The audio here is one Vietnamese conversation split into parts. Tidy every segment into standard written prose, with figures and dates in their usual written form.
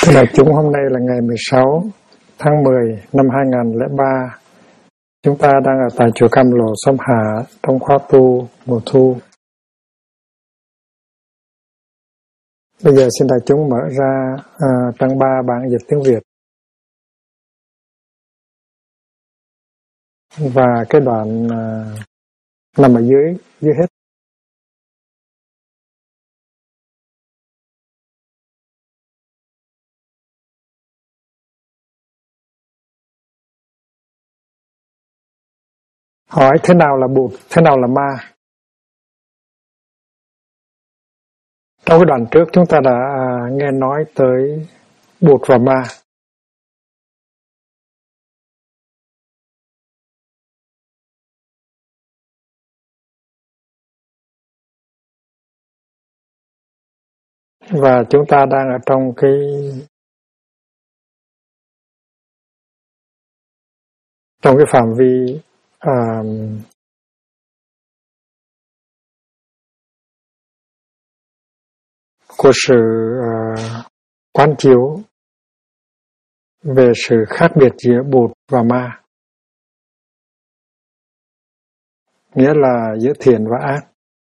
Đại chúng, hôm nay là ngày 16 tháng 10 năm 2003. Chúng ta đang ở tại chùa Cam Lộ, Xóm Hạ trong khóa tu mùa thu. Bây giờ xin đại chúng mở ra trang 3 bản dịch tiếng Việt. Và cái đoạn nằm ở dưới hết. Hỏi thế nào là Bụt, thế nào là ma? Trong cái đoạn trước chúng ta đã nghe nói tới Bụt và ma. Và chúng ta đang ở trong cái phạm vi của sự quán chiếu về sự khác biệt giữa Bụt và ma, nghĩa là giữa thiện và ác.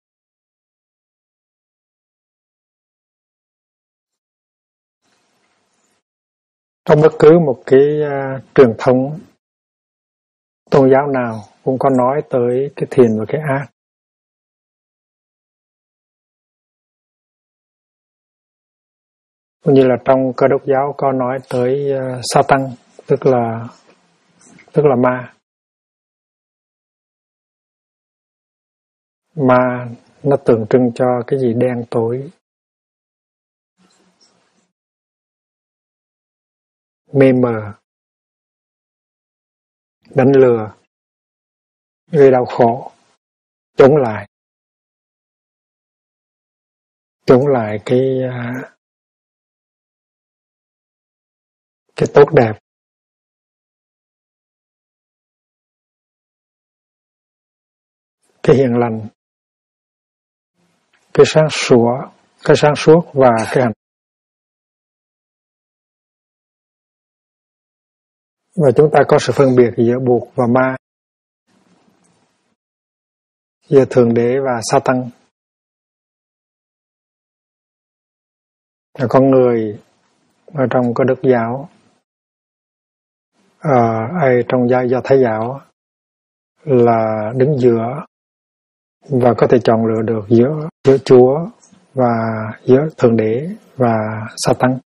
Trong bất cứ một cái truyền thống tôn giáo nào cũng có nói tới cái thiện và cái ác. Cũng như là trong Cơ Đốc giáo có nói tới Satan, tức là ma. Ma nó tượng trưng cho cái gì đen tối, mê mờ, đánh lừa, gây đau khổ, chống lại cái tốt đẹp, cái hiền lành, cái sáng suốt và cái hạnh. Và chúng ta có sự phân biệt giữa Bụt và ma, giữa Thượng Đế và Satan. Là con người ở trong Cơ Đốc giáo, ai trong Do Thái giáo là đứng giữa và có thể chọn lựa được giữa Chúa và giữa Thượng Đế và Satan.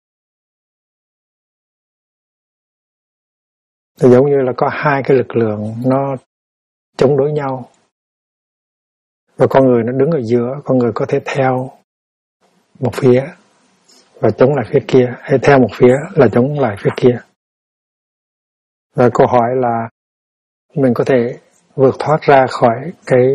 Thì giống như là có hai cái lực lượng nó chống đối nhau. Và con người nó đứng ở giữa, con người có thể theo một phía và chống lại phía kia, hay theo một phía là chống lại phía kia. Và câu hỏi là mình có thể vượt thoát ra khỏi cái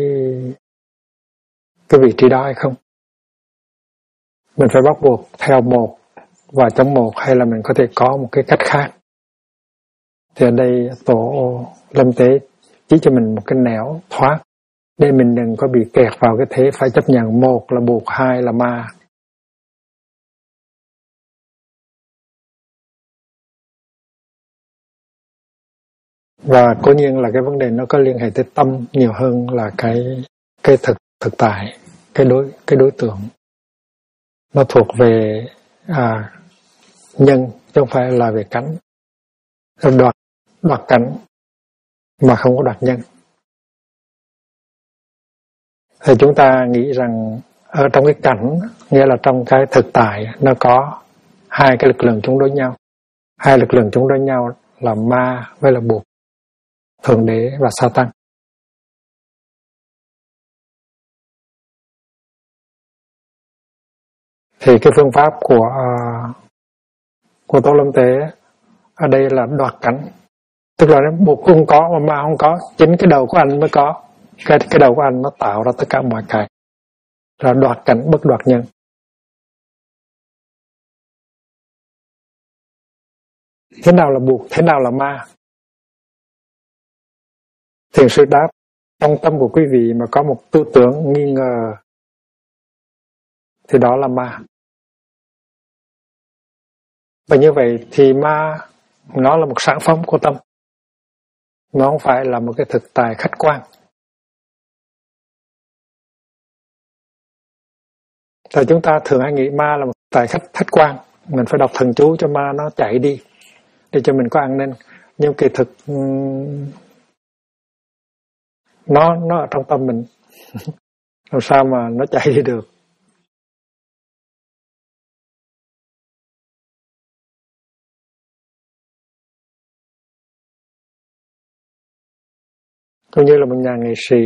vị trí đó hay không? Mình phải bắt buộc theo một và chống một, hay là mình có thể có một cái cách khác? Thì ở đây Tổ Lâm Tế chỉ cho mình một cái nẻo thoát để mình đừng có bị kẹt vào cái thế phải chấp nhận một là Bụt, hai là ma. Và cố nhiên là cái vấn đề nó có liên hệ tới tâm nhiều hơn là cái thực tại, cái đối tượng. Nó thuộc về nhân chứ không phải là về cánh. Đoạt cánh mà không có đoạt nhân. Thì chúng ta nghĩ rằng ở trong cái cảnh, nghĩa là trong cái thực tại, nó có hai cái lực lượng chống đối nhau. Hai lực lượng chống đối nhau là ma với là Bụt, Thượng Đế và Satan. Thì cái phương pháp của Tổ Lâm Tế ở đây là đoạt cánh. Tức là Bụt không có mà ma không có, chính cái đầu của anh mới có. Cái đầu của anh nó tạo ra tất cả mọi cái. Là đoạt cảnh bất đoạt nhân. Thế nào là Bụt, thế nào là ma? Thiền sư đáp, trong tâm của quý vị mà có một tư tưởng nghi ngờ thì đó là ma. Và như vậy thì ma nó là một sản phẩm của tâm, nó không phải là một cái thực tại khách quan. Tại chúng ta thường hay nghĩ ma là một thực tại khách quan, mình phải đọc thần chú cho ma nó chạy đi để cho mình có an ninh. Nhưng kỳ thực nó ở trong tâm mình. Làm sao mà nó chạy đi được? Cũng như là một nhà nghệ sĩ,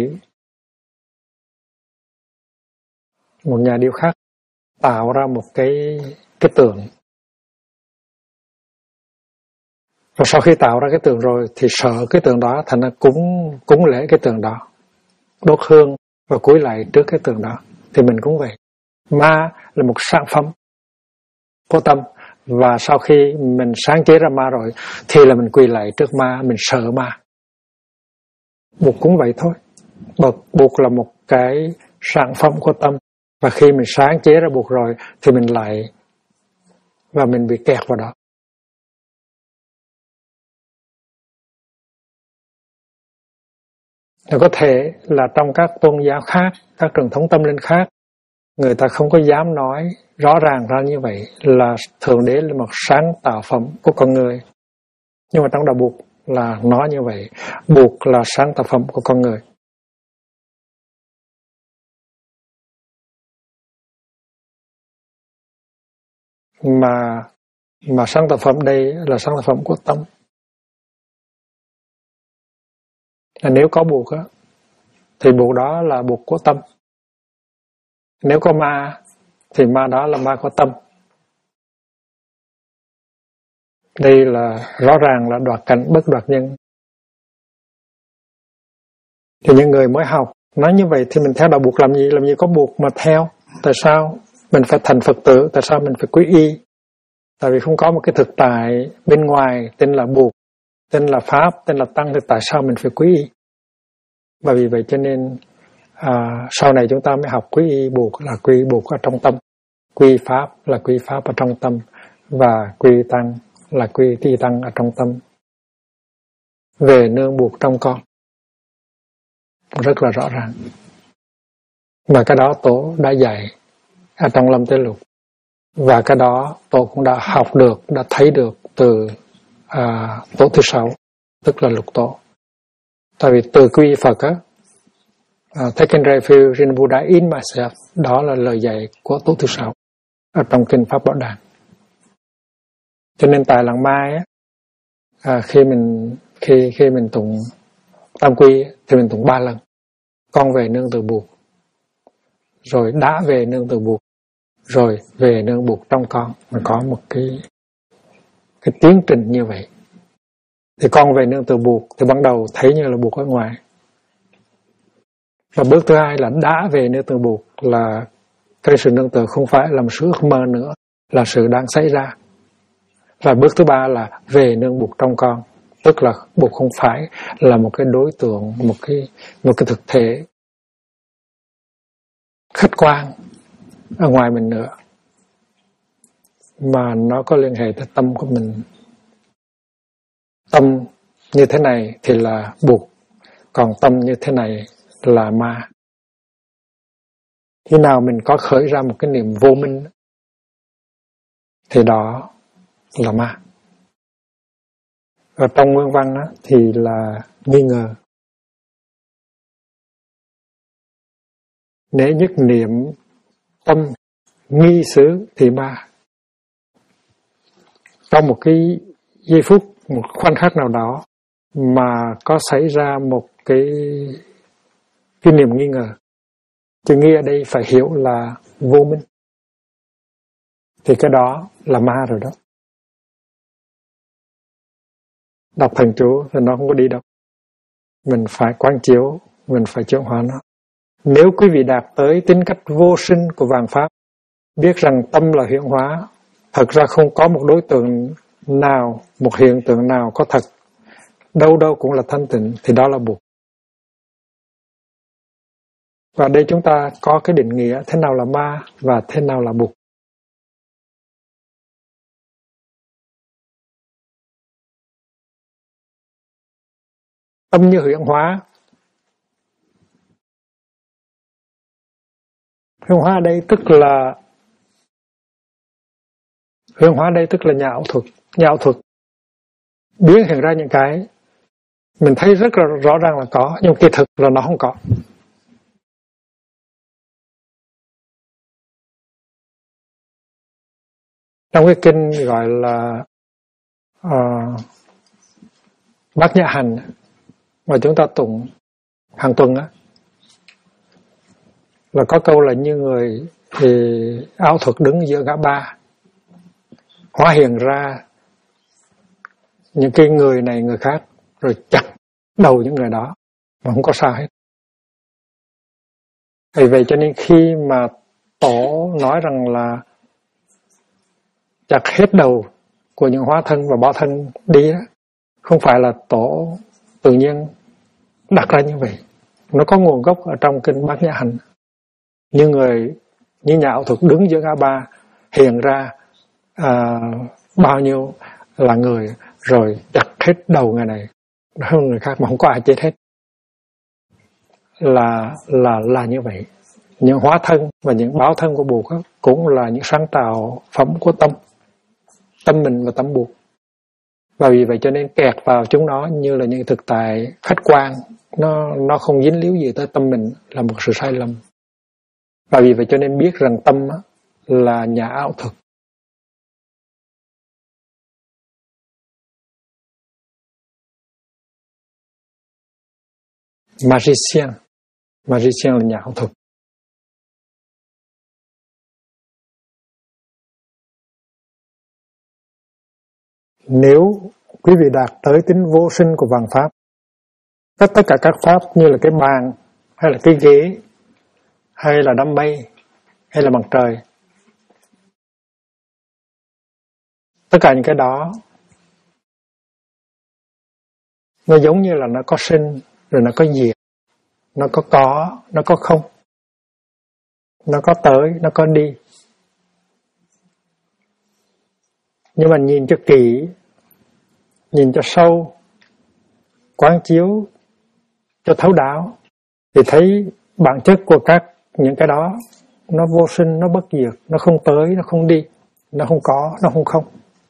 một nhà điêu khắc tạo ra một cái tượng. Và sau khi tạo ra cái tượng rồi thì sợ cái tượng đó, thành ra cúng lễ cái tượng đó, đốt hương và cúi lạy trước cái tượng đó. Thì mình cũng vậy. Ma là một sản phẩm của tâm, và sau khi mình sáng chế ra ma rồi thì là mình quỳ lạy trước ma, mình sợ ma. Bụt cũng vậy thôi. Bụt là một cái sản phẩm của tâm, và khi mình sáng chế ra Bụt rồi thì mình lại và mình bị kẹt vào đó. Rồi có thể là trong các tôn giáo khác, các truyền thống tâm linh khác, người ta không có dám nói rõ ràng ra như vậy là Thượng Đế là một sáng tạo phẩm của con người. Nhưng mà trong đạo Bụt là nói như vậy, Bụt là sáng tạo phẩm của con người. Mà sáng tạo phẩm đây là sáng tạo phẩm của tâm. Nếu có Bụt á, thì Bụt đó là Bụt của tâm. Nếu có ma thì ma đó là ma của tâm. Đây là rõ ràng là đoạt cảnh bất đoạt nhân. Thì những người mới học nói như vậy thì mình theo đạo Bụt làm gì? Làm gì có Bụt mà theo? Tại sao mình phải thành Phật tử? Tại sao mình phải quy y? Tại vì không có một cái thực tại bên ngoài tên là Bụt, tên là Pháp, tên là Tăng, thì tại sao mình phải quy y? Và vì vậy cho nên sau này chúng ta mới học quy y Bụt là quy y Bụt ở trong tâm, quy Pháp là quy Pháp ở trong tâm, và quy Tăng là quy y Tăng ở trong tâm. Về nương Bụt trong con, rất là rõ ràng. Và cái đó Tổ đã dạy ở trong Lâm Tế Lục, và cái đó Tổ cũng đã học được, đã thấy được từ Tổ thứ 6, tức là Lục Tổ. Tại vì từ quy Phật á, taking refuge in Buddha in myself, đó là lời dạy của Tổ thứ 6 ở trong kinh Pháp Bảo Đàn. Cho nên tại làng Mai á, khi mình tụng tam quy thì mình tụng 3 lần. Con về nương từ Bụt, rồi đã về nương từ Bụt, rồi về nương Bụt trong con. Mình có một cái tiến trình như vậy. Thì con về nương từ Bụt thì ban đầu thấy như là Bụt ở ngoài. Và bước thứ hai là đã về nương từ Bụt, là cái sự nương tựa không phải là một sự ước mơ nữa, là sự đang xảy ra. Và bước thứ ba là về nương Bụt trong con, tức là Bụt không phải là một cái đối tượng, một cái thực thể khách quan ở ngoài mình nữa, mà nó có liên hệ tới tâm của mình. Tâm như thế này thì là Bụt, còn tâm như thế này là ma. Khi nào mình có khởi ra một cái niệm vô minh thì đó là ma. Ở trong nguyên văn đó, thì là nghi ngờ. Nếu nhất niệm tâm nghi xứ thì ma. Trong một cái giây phút, một khoảnh khắc nào đó mà có xảy ra một cái niềm nghi ngờ, chữ nghi ở đây phải hiểu là vô minh, thì cái đó là ma rồi đó. Đọc thần chú thì nó không có đi đâu. Mình phải quán chiếu, mình phải chuyển hóa nó. Nếu quý vị đạt tới tính cách vô sinh của vạn pháp, biết rằng tâm là hiện hóa, thật ra không có một đối tượng nào, một hiện tượng nào có thật, đâu đâu cũng là thanh tịnh, thì đó là Bụt. Và đây chúng ta có cái định nghĩa thế nào là ma và thế nào là Bụt. tâm như huyễn hóa. Huyễn hóa đây tức là nhà ảo thuật. Nhà ảo thuật biến hiện ra những cái mình thấy rất là rõ ràng là có, nhưng kỳ thực là nó không có. Trong cái kinh gọi là Bát Nhã Hành mà chúng ta tụng hàng tuần á, là có câu là như người thì ảo thuật đứng giữa ngã ba, hóa hiện ra những cái người này người khác rồi chặt đầu những người đó mà không có sao hết. Vì vậy cho nên khi mà Tổ nói rằng là chặt hết đầu của những hóa thân và bỏ thân đi đó, không phải là Tổ tự nhiên đặt ra như vậy. Nó có nguồn gốc ở trong kinh Bát Nhã Hành. Như nhà ảo thuật đứng giữa ngã ba hiện ra bao nhiêu là người rồi chặt hết đầu người này hơn người khác mà không có ai chết hết, là như vậy. Những hóa thân và những báo thân của Bụt cũng là những sáng tạo phẩm của tâm mình và tâm Bụt. Và vì vậy cho nên kẹt vào chúng nó như là những thực tại khách quan, nó không dính líu gì tới tâm mình là một sự sai lầm. Và vì vậy cho nên biết rằng tâm là nhà ảo thuật. Magician là nhà ảo thuật. Nếu quý vị đạt tới tính vô sinh của vạn pháp, tất cả các pháp như là cái bàn, hay là cái ghế, hay là đám mây, hay là mặt trời, tất cả những cái đó nó giống như là nó có sinh rồi nó có diệt, nó có không, nó có tới, nó có đi. Nhưng mà nhìn cho kỹ, nhìn cho sâu, quán chiếu cho thấu đáo thì thấy bản chất của những cái đó nó vô sinh, nó bất diệt, nó không tới, nó không đi, nó không có, nó không.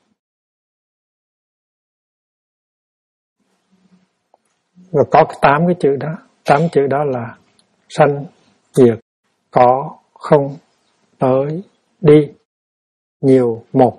Và có 8 cái chữ đó, 8 chữ đó là sanh, diệt, có, không, tới, đi, nhiều, một.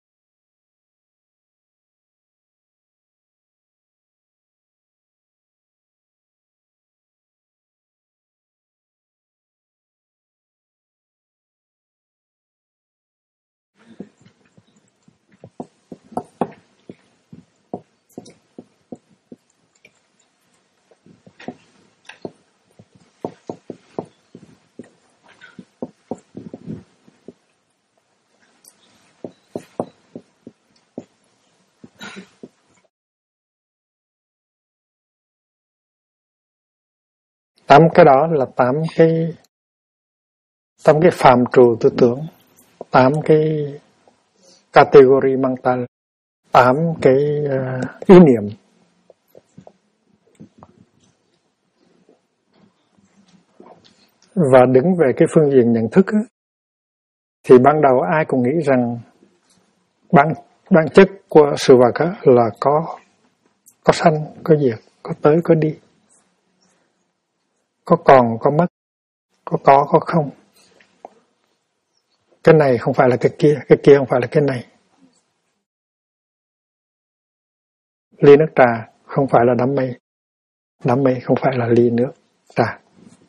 Tám cái đó là tám cái phạm trù tư tưởng, 8 cái category mental, 8 cái ý niệm. Và đứng về cái phương diện nhận thức thì ban đầu ai cũng nghĩ rằng bản chất của sự vật là có sanh, có diệt, có tới, có đi, có còn, có mất, có không. Cái này không phải là cái kia không phải là cái này. Ly nước trà không phải là đám mây không phải là ly nước trà.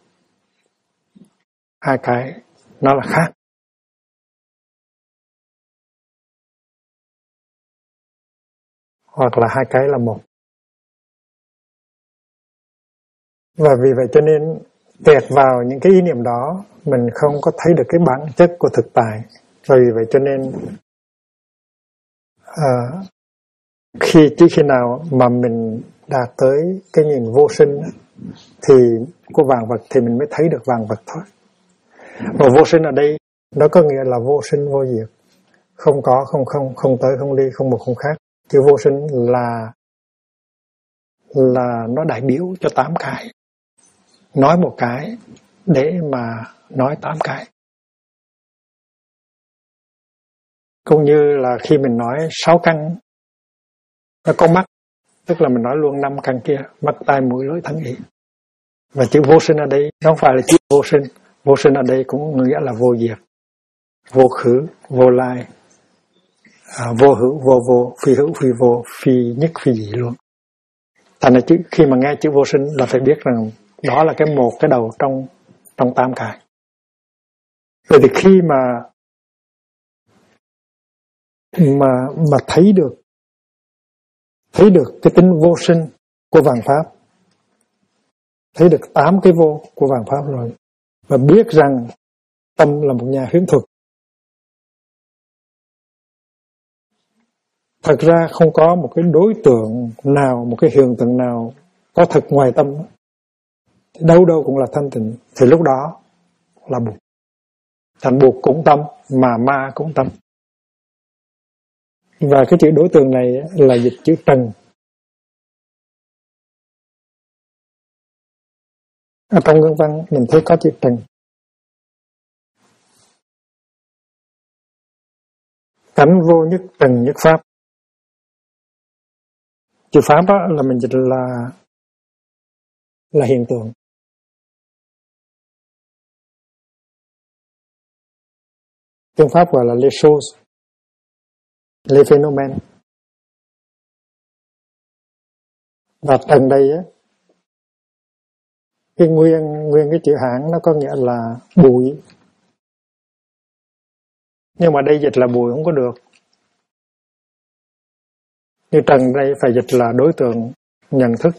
Hai cái nó là khác. Hoặc là hai cái là một. Và vì vậy cho nên kẹt vào những cái ý niệm đó, mình không có thấy được cái bản chất của thực tại. Và vì vậy cho nên chỉ khi nào mà mình đạt tới cái nhìn vô sinh thì của vạn vật thì mình mới thấy được vạn vật thôi. Và vô sinh ở đây nó có nghĩa là vô sinh vô diệt, không có, không tới, không đi, không một không khác. Chữ vô sinh là nó đại biểu cho 8 cái. Nói một cái để mà nói 8 cái. Cũng như là khi mình nói 6 căn, nó có mắt, tức là mình nói luôn 5 căn kia, mắt, tai, mũi, lưỡi, thân, ý. Và chữ vô sinh ở đây không phải là chữ vô sinh. Vô sinh ở đây cũng nghĩa là vô diệt, vô khứ, vô lai, vô hữu, vô vô, phi hữu, phi vô, phi nhất, phi dị luôn. Thành ra khi mà nghe chữ vô sinh là phải biết rằng đó là cái đầu trong 8 cái. Vậy thì khi mà thấy được cái tính vô sinh của vạn pháp, thấy được 8 cái vô của vạn pháp rồi, và biết rằng tâm là một nhà huyễn thuật. Thật ra không có một cái đối tượng nào, một cái hiện tượng nào có thực ngoài tâm. Đâu đâu cũng là thanh tịnh. Thì lúc đó là buộc. Thành buộc cũng tâm, mà ma cũng tâm. Và cái chữ đối tượng này là dịch chữ trần. Ở trong ngữ văn mình thấy có chữ trần. Cánh vô nhất trần nhất pháp. Chữ pháp đó là mình dịch là hiện tượng. Tiếng Pháp gọi là les choses, les phénomènes. Và trần đây á, cái nguyên cái chữ Hán nó có nghĩa là bụi. Nhưng mà đây dịch là bụi không có được. Như trần đây phải dịch là đối tượng nhận thức.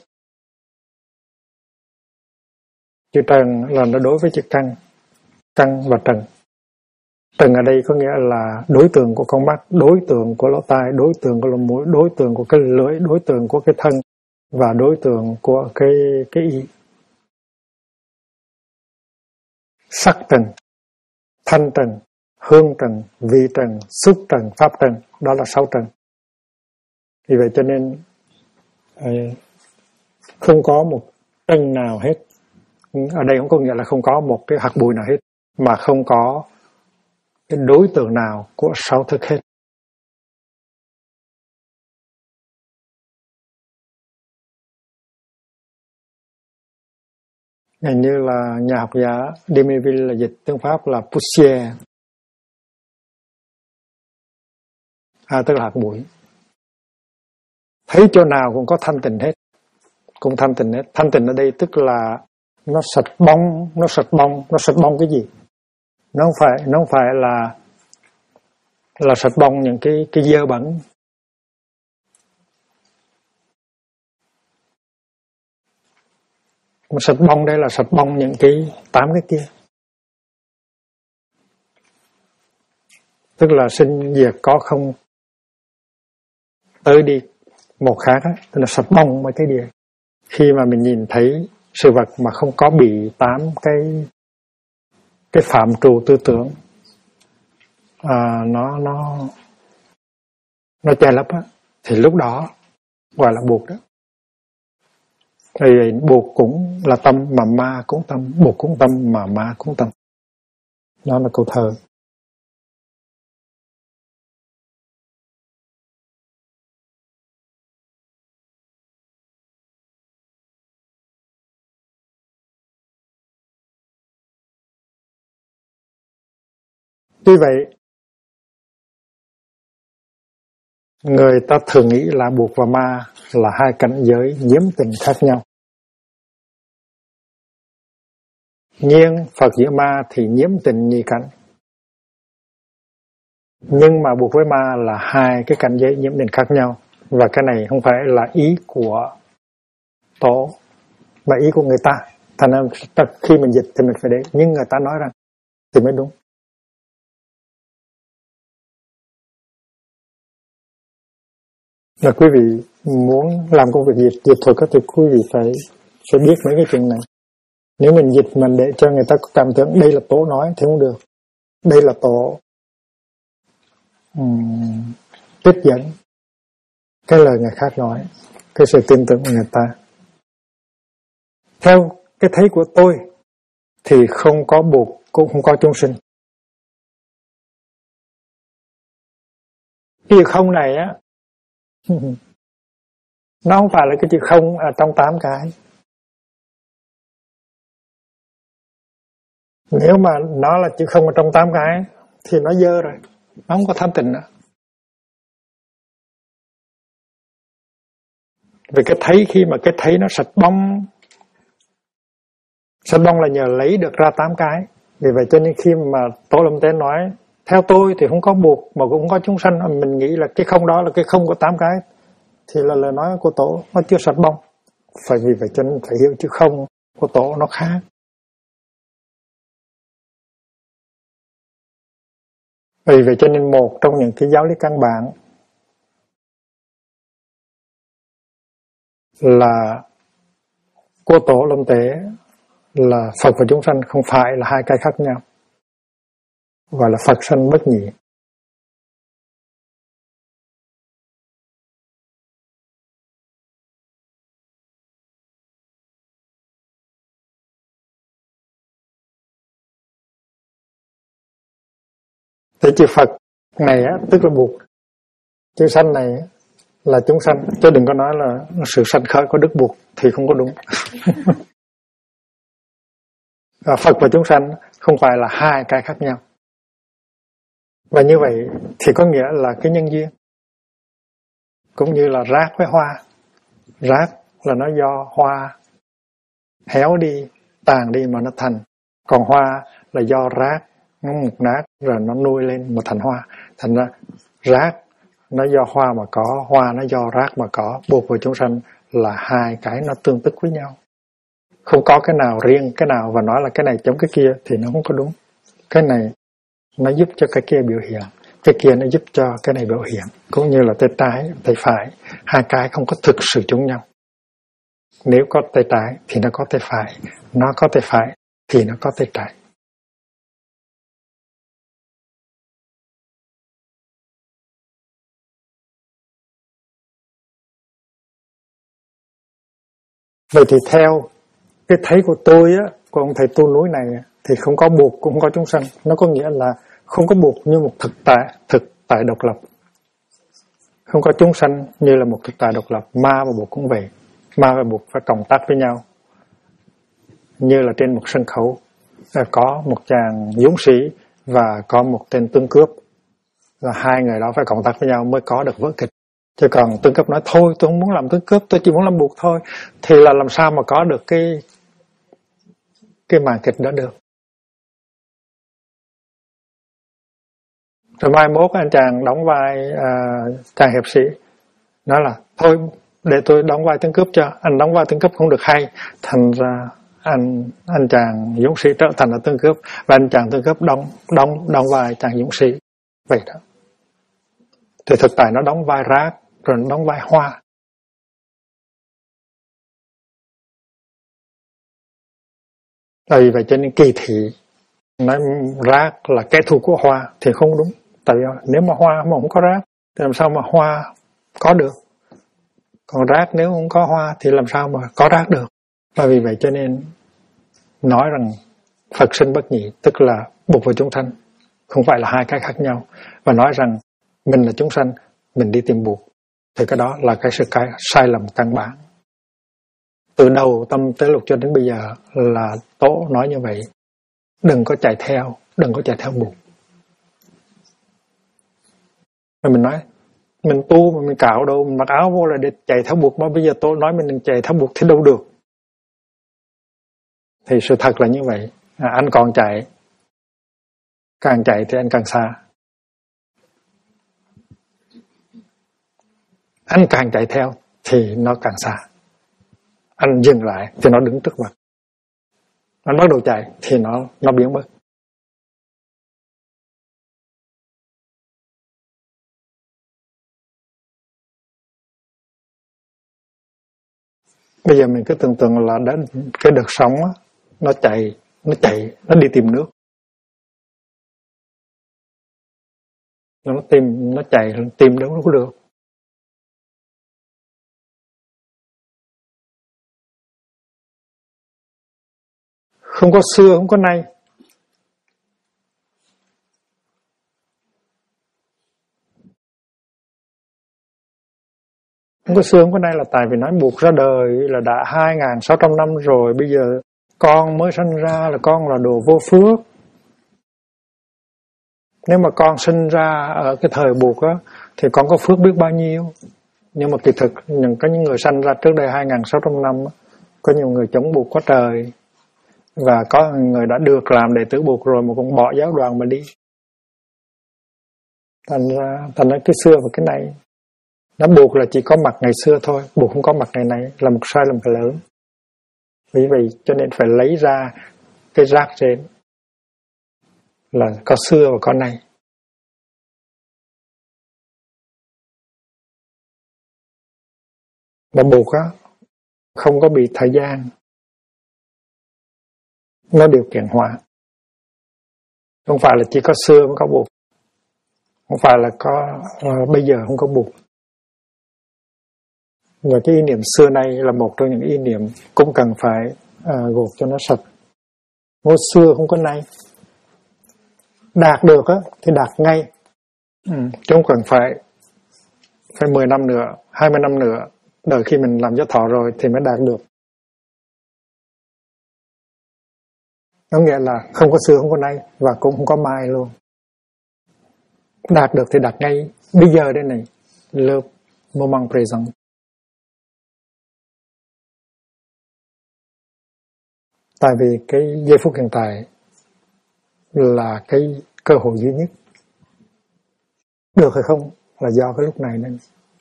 Chữ trần là nó đối với chữ căn và trần. Trần ở đây có nghĩa là đối tượng của con mắt, đối tượng của lỗ tai, đối tượng của lỗ mũi, đối tượng của cái lưỡi, đối tượng của cái thân và đối tượng của cái ý. Sắc trần, thanh trần, hương trần, vị trần, xúc trần, pháp trần, đó là 6 trần. Vì vậy cho nên không có một trần nào hết. Ở đây không có nghĩa là không có một cái hạt bụi nào hết, mà không có cái đối tượng nào của 6 thức hết. Hình như là nhà học giả Demeville là dịch tiếng Pháp là poussière, tức là hạt bụi. Thấy chỗ nào cũng có thanh tịnh hết, cũng thanh tịnh hết. Thanh tịnh ở đây tức là nó sạch bong cái gì? Nó không phải là sạch bong những cái dơ bẩn. Mà sạch bong đây là sạch bong những cái 8 cái kia. Tức là sinh diệt có không, tới đi một khác á, tức là sạch bong mấy cái địa. Khi mà mình nhìn thấy sự vật mà không có bị 8 cái phạm trù tư tưởng nó che lấp á, thì lúc đó gọi là buộc đó. Thì buộc cũng là tâm mà ma cũng tâm, buộc cũng tâm mà ma cũng tâm. Đó là câu thơ. Tuy vậy, người ta thường nghĩ là buộc và ma là hai cảnh giới nhiễm tình khác nhau. Nhưng Phật giữa ma thì nhiễm tình nhị cảnh. Nhưng mà buộc với ma là hai cái cảnh giới nhiễm tình khác nhau. Và cái này không phải là ý của Tổ, mà ý của người ta. Thành ra khi mình dịch thì mình phải để, nhưng người ta nói rằng thì mới đúng. Là quý vị muốn làm công việc dịch thuật thì quý vị phải biết mấy cái chuyện này. Nếu mình dịch mình để cho người ta có cảm tưởng đây là Tổ nói thì không được. Đây là Tổ trích dẫn cái lời người khác nói, cái sự tin tưởng của người ta. Theo cái thấy của tôi thì không có Bụt cũng không có chúng sinh. Cái chữ không này á nó không phải là cái chữ không ở trong 8 cái. Nếu mà nó là chữ không ở trong 8 cái thì nó dơ rồi, nó không có thanh tịnh nữa. Vì cái thấy, khi mà cái thấy nó sạch bóng là nhờ lấy được ra 8 cái. Vì vậy cho nên khi mà Tổ Lâm Tế nói theo tôi thì không có Bụt mà cũng không có chúng sanh, mình nghĩ là cái không đó là cái không có 8 cái, thì là lời nói của Tổ nó chưa sạch bóng. Phải vì vậy cho nên phải hiểu chữ không của Tổ nó khác. Vì vậy cho nên một trong những cái giáo lý căn bản là của Tổ Lâm Tế là Phật và chúng sanh không phải là hai cái khác nhau, gọi là Phật sanh bất nhị. Thế chữ Phật này á, tức là Bụt, chữ sanh này là chúng sanh, chứ đừng có nói là sự sanh khởi của Đức Bụt thì không có đúng. Phật và chúng sanh không phải là hai cái khác nhau. Và như vậy thì có nghĩa là cái nhân duyên, cũng như là rác với hoa. Rác là nó do hoa héo đi, tàn đi mà nó thành. Còn hoa là do rác nó mục nát rồi nó nuôi lên mà thành hoa. Thành ra rác nó do hoa mà có, hoa nó do rác mà có. Bụt và chúng sanh là hai cái nó tương tức với nhau. Không có cái nào riêng cái nào và nói là cái này chống cái kia thì nó không có đúng. Cái này nó giúp cho cái kia biểu hiện, cái kia nó giúp cho cái này biểu hiện. Cũng như là tay trái, tay phải, hai cái không có thực sự chống nhau. Nếu có tay trái thì nó có tay phải, nó có tay phải thì nó có tay trái. Vậy thì theo cái thấy của tôi á, của ông thầy tu núi này, thì không có Bụt cũng không có chúng sanh. Nó có nghĩa là không có Bụt như một thực tại độc lập, không có chúng sanh như là một thực tại độc lập. Ma và Bụt cũng vậy, ma và Bụt phải cộng tác với nhau. Như là trên một sân khấu có một chàng dũng sĩ và có một tên tướng cướp, là hai người đó phải cộng tác với nhau mới có được vở kịch. Chứ còn tướng cướp nói thôi tôi không muốn làm tướng cướp, tôi chỉ muốn làm Bụt thôi, thì là làm sao mà có được cái màn kịch đó được. Rồi mai mốt anh chàng đóng vai chàng hiệp sĩ nói là thôi để tôi đóng vai tướng cướp cho, anh đóng vai tướng cướp không được hay, thành ra anh chàng dũng sĩ trở thành là tướng cướp, và anh chàng tướng cướp đóng vai chàng dũng sĩ. Vậy đó. Thì thực tại nó đóng vai rác, rồi nó đóng vai hoa. Vì vậy cho nên kỳ thị nói rác là kẻ thù của hoa thì không đúng. Tại vì nếu mà hoa mà không có rác thì làm sao mà hoa có được. Còn rác nếu không có hoa thì làm sao mà có rác được. Và vì vậy cho nên nói rằng Phật sinh bất nhị, tức là Bụt và chúng sanh không phải là hai cái khác nhau. Và nói rằng mình là chúng sanh, mình đi tìm Bụt, thì cái đó là cái sai lầm căn bản. Từ đầu tâm tới lục cho đến bây giờ là Tổ nói như vậy. Đừng có chạy theo Bụt. Rồi mình nói mình tu mà mình cạo đâu, mình mặc áo vô là để chạy theo Bụt, mà bây giờ Tổ nói mình đừng chạy theo Bụt thì đâu được. Thì sự thật là như vậy. Anh còn chạy, càng chạy thì anh càng xa. Anh càng chạy theo thì nó càng xa. Anh dừng lại thì nó đứng trước mặt. Anh bắt đầu chạy thì nó biến mất. Bây giờ mình cứ tưởng tượng là cái đợt sóng á, nó chạy, nó đi tìm nước. Nó chạy tìm đâu có được. không có xưa, không có nay. Không có xưa, không có nay là tại vì nói buộc ra đời là đã 2.600 năm rồi, bây giờ con mới sinh ra là con là đồ vô phước. Nếu mà con sinh ra ở cái thời buộc á, thì con có phước biết bao nhiêu. Nhưng mà kỳ thực có những người sanh ra trước đây 2.600 năm á, có nhiều người chống buộc quá trời. Và có người đã được làm đệ tử buộc rồi mà cũng bỏ giáo đoàn mà đi. Thành ra cái xưa và cái này, nó buộc là chỉ có mặt ngày xưa thôi, buộc không có mặt ngày này là một sai lầm lớn. Vì vậy cho nên phải lấy ra cái rác trên là có xưa và có nay. Và buộc á không có bị thời gian nó điều kiện hóa. Không phải là chỉ có xưa mới có buộc, không phải là có bây giờ không có buộc. Và cái ý niệm xưa nay là một trong những ý niệm cũng cần phải gột cho nó sạch. Ngôi xưa không có nay. Đạt được á thì đạt ngay. Chứ không cần phải 10 năm nữa, 20 năm nữa, đợi khi mình làm cho thọ rồi thì mới đạt được. Có nghĩa là không có xưa, không có nay và cũng không có mai luôn. Đạt được thì đạt ngay bây giờ đây này, le moment présent. Tại vì cái giây phút hiện tại là cái cơ hội duy nhất. Được hay không là do cái lúc này nên.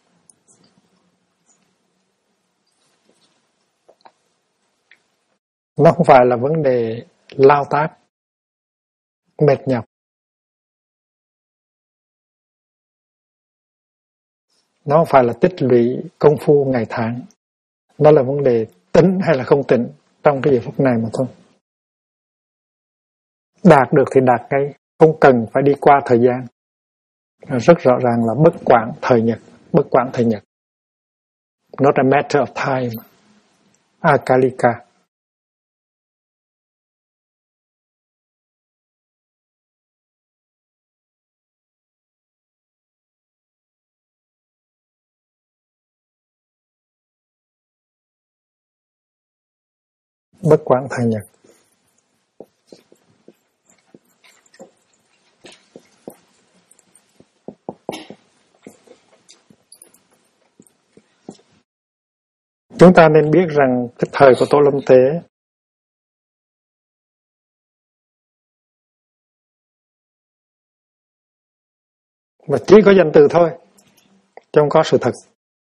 Nó không phải là vấn đề lao tác, mệt nhọc. Nó không phải là tích lũy công phu ngày tháng. Nó là vấn đề tỉnh hay là không tỉnh trong cái giây phút này mà thôi. Đạt được thì đạt ngay, không cần phải đi qua thời gian. Rất rõ ràng là bất quản thời nhật, bất quản thời nhật. Not a matter of time. Akalika. Bất quản thời nhật. Chúng ta nên biết rằng cái thời của Tô Lâm Tế mà chỉ có danh từ thôi, chứ không có sự thật.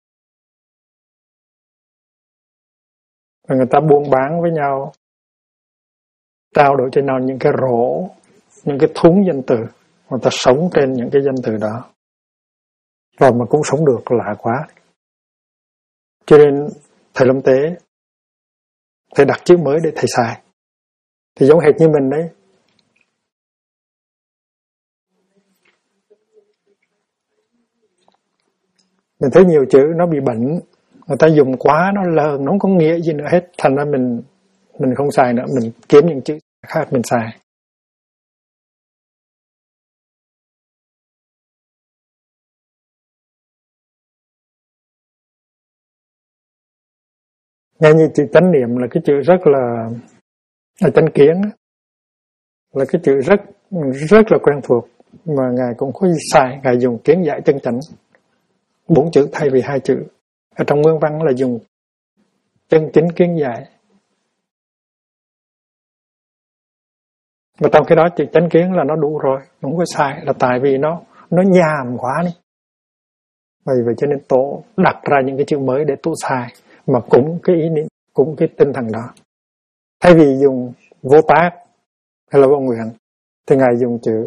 Và người ta buôn bán với nhau, trao đổi cho nhau những cái rổ, những cái thúng danh từ. Người ta sống trên những cái danh từ đó. Và mà cũng sống được lạ quá. Cho nên thầy Lâm Tế, thầy đặt chữ mới để thầy xài. Thì giống hệt như mình đấy. Mình thấy nhiều chữ nó bị bệnh, người ta dùng quá nó lờn, nó không có nghĩa gì nữa hết. Thành ra mình không xài nữa, mình kiếm những chữ khác mình xài. Nghe như chữ chánh niệm là cái chữ rất là chánh kiến, là cái chữ rất là quen thuộc, mà Ngài cũng có xài, Ngài dùng kiến giải chân chánh 4 chữ thay vì 2 chữ. Ở trong nguyên văn là dùng chân chính kiến giải. Và trong cái đó chữ chánh kiến là nó đủ rồi, không có sai, là tại vì nó nhàm quá đi. Vậy cho nên Tổ đặt ra những cái chữ mới để tu xài, mà cũng cái ý niệm, cũng cái tinh thần đó. Thay vì dùng vô tác hay là vô nguyện, thì Ngài dùng chữ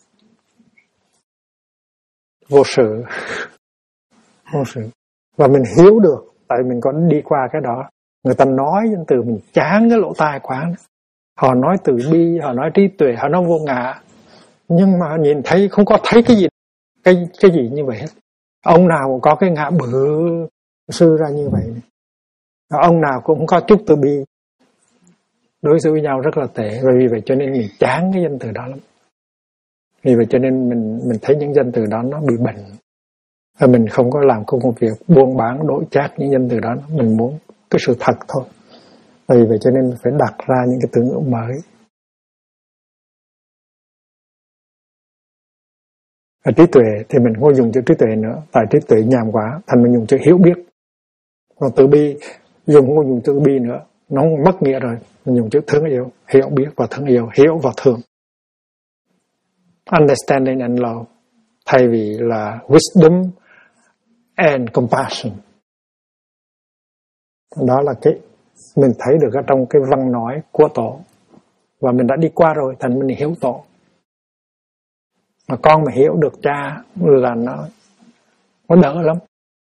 vô sự. Vô sự. Và mình hiểu được, tại mình có đi qua cái đó. Người ta nói danh từ mình chán cái lỗ tai quá. Họ nói từ bi, họ nói trí tuệ, họ nói vô ngã. Nhưng mà nhìn thấy, không có thấy cái gì cái gì như vậy hết. Ông nào cũng có cái ngã bự sư ra như vậy. Ông nào cũng có chút từ bi. đối xử với nhau rất là tệ, và vì vậy cho nên mình chán cái danh từ đó lắm. Vì vậy cho nên mình thấy những danh từ đó nó bị bệnh, và mình không có làm công việc buôn bán đổi chác những danh từ đó. Mình muốn cái sự thật thôi. Vì vậy cho nên phải đặt ra những cái từ ngữ mới. Và trí tuệ thì mình không có dùng chữ trí tuệ nữa, tại trí tuệ nhàm quá, thành mình dùng chữ hiểu biết. Còn từ bi dùng không có dùng từ bi nữa, nó mất nghĩa rồi. Mình dùng chữ thương yêu, hiểu biết và thương yêu, hiểu và thương. Understanding and love, thay vì là wisdom and compassion. Đó là cái mình thấy được ở trong cái văn nói của Tổ, và mình đã đi qua rồi, thành mình hiểu Tổ. Mà con mà hiểu được cha là nó đỡ lắm.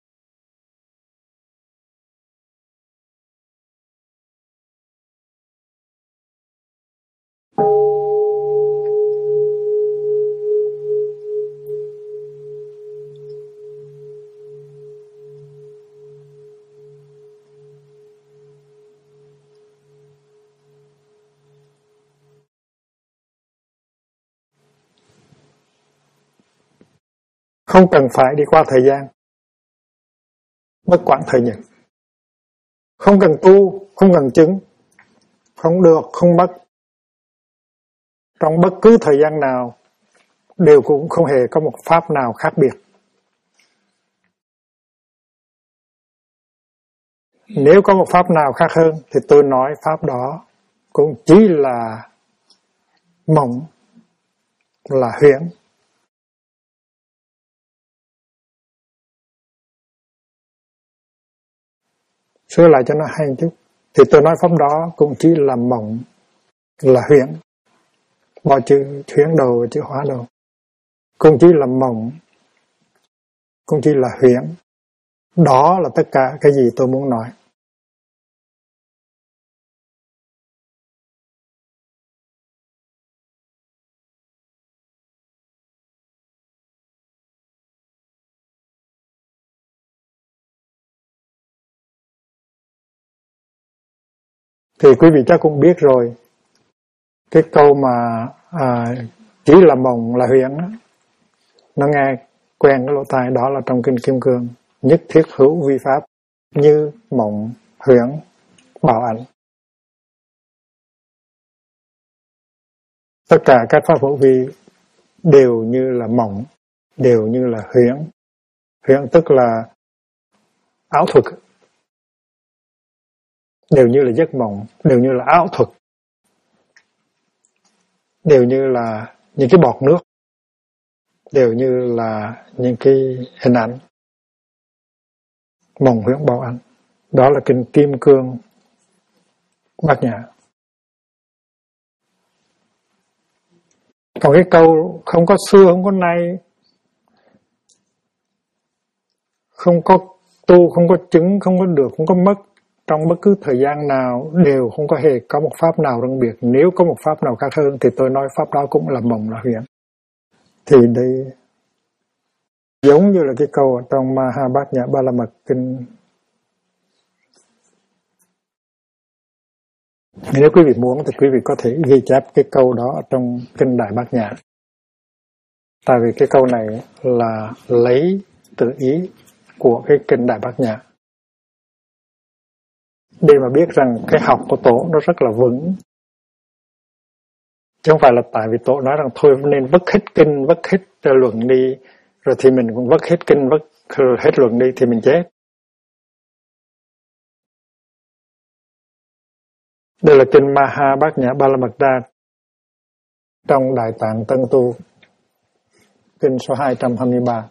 Không cần phải đi qua thời gian, bất quản thời nhật. Không cần tu, không cần chứng, không được, không mất. Trong bất cứ thời gian nào, đều cũng không hề có một pháp nào khác biệt. Nếu có một pháp nào khác hơn, thì tôi nói pháp đó cũng chỉ là mộng, là huyễn. Sửa lại cho nó hay một chút, thì tôi nói pháp đó cũng chỉ là mộng, là huyễn. Bỏ chữ huyễn đầu, chữ hóa đầu. Cũng chỉ là mộng, cũng chỉ là huyễn. Đó là tất cả cái gì tôi muốn nói. Thì quý vị chắc cũng biết rồi, cái câu mà chỉ là mộng là huyễn đó, nó nghe quen cái lỗ tai, đó là trong Kinh Kim Cương. Nhất thiết hữu vi pháp, như mộng huyễn bảo ảnh. Tất cả các pháp hữu vi đều như là mộng, đều như là huyễn. Huyễn tức là ảo thuật, đều như là giấc mộng, đều như là ảo thuật, đều như là những cái bọt nước, đều như là những cái hình ảnh. Mộng huyễn bảo ảnh. Đó là Kinh Kim Cương Bát Nhã. Còn cái câu không có xưa, không có nay, không có tu, không có chứng, không có được, không có mất, trong bất cứ thời gian nào đều không có hề có một pháp nào riêng biệt. Nếu có một pháp nào khác hơn thì tôi nói pháp đó cũng là mộng, là huyễn. Thì đây giống như là cái câu ở trong Mahabharata Ba La Mật Kinh. Nếu quý vị muốn thì quý vị có thể ghi chép cái câu đó ở trong Kinh Đại Bát Nhã. Tại vì cái câu này là lấy từ ý của cái Kinh Đại Bát Nhã, để mà biết rằng cái học của Tổ nó rất là vững. Chứ không phải là tại vì Tổ nói rằng thôi nên vất hết kinh, vất hết luận đi, rồi thì mình cũng vất hết kinh, vất hết luận đi thì mình chết. Đây là Kinh Mahabharata Nhã Ba La Mật Đa trong Đại Tạng Tân Tu, Kinh số 223.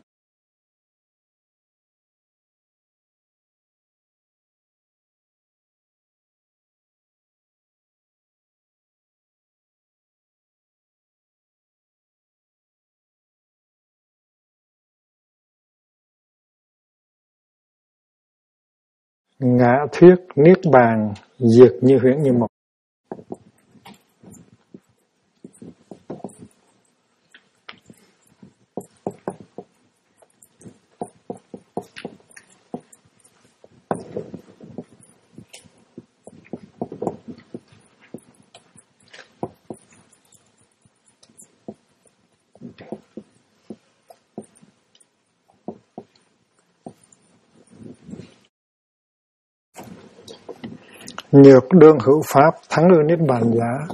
Ngã thuyết niết bàn, diệt như huyễn như mộng. nhược đương hữu pháp, thắng đương niết bàn giả.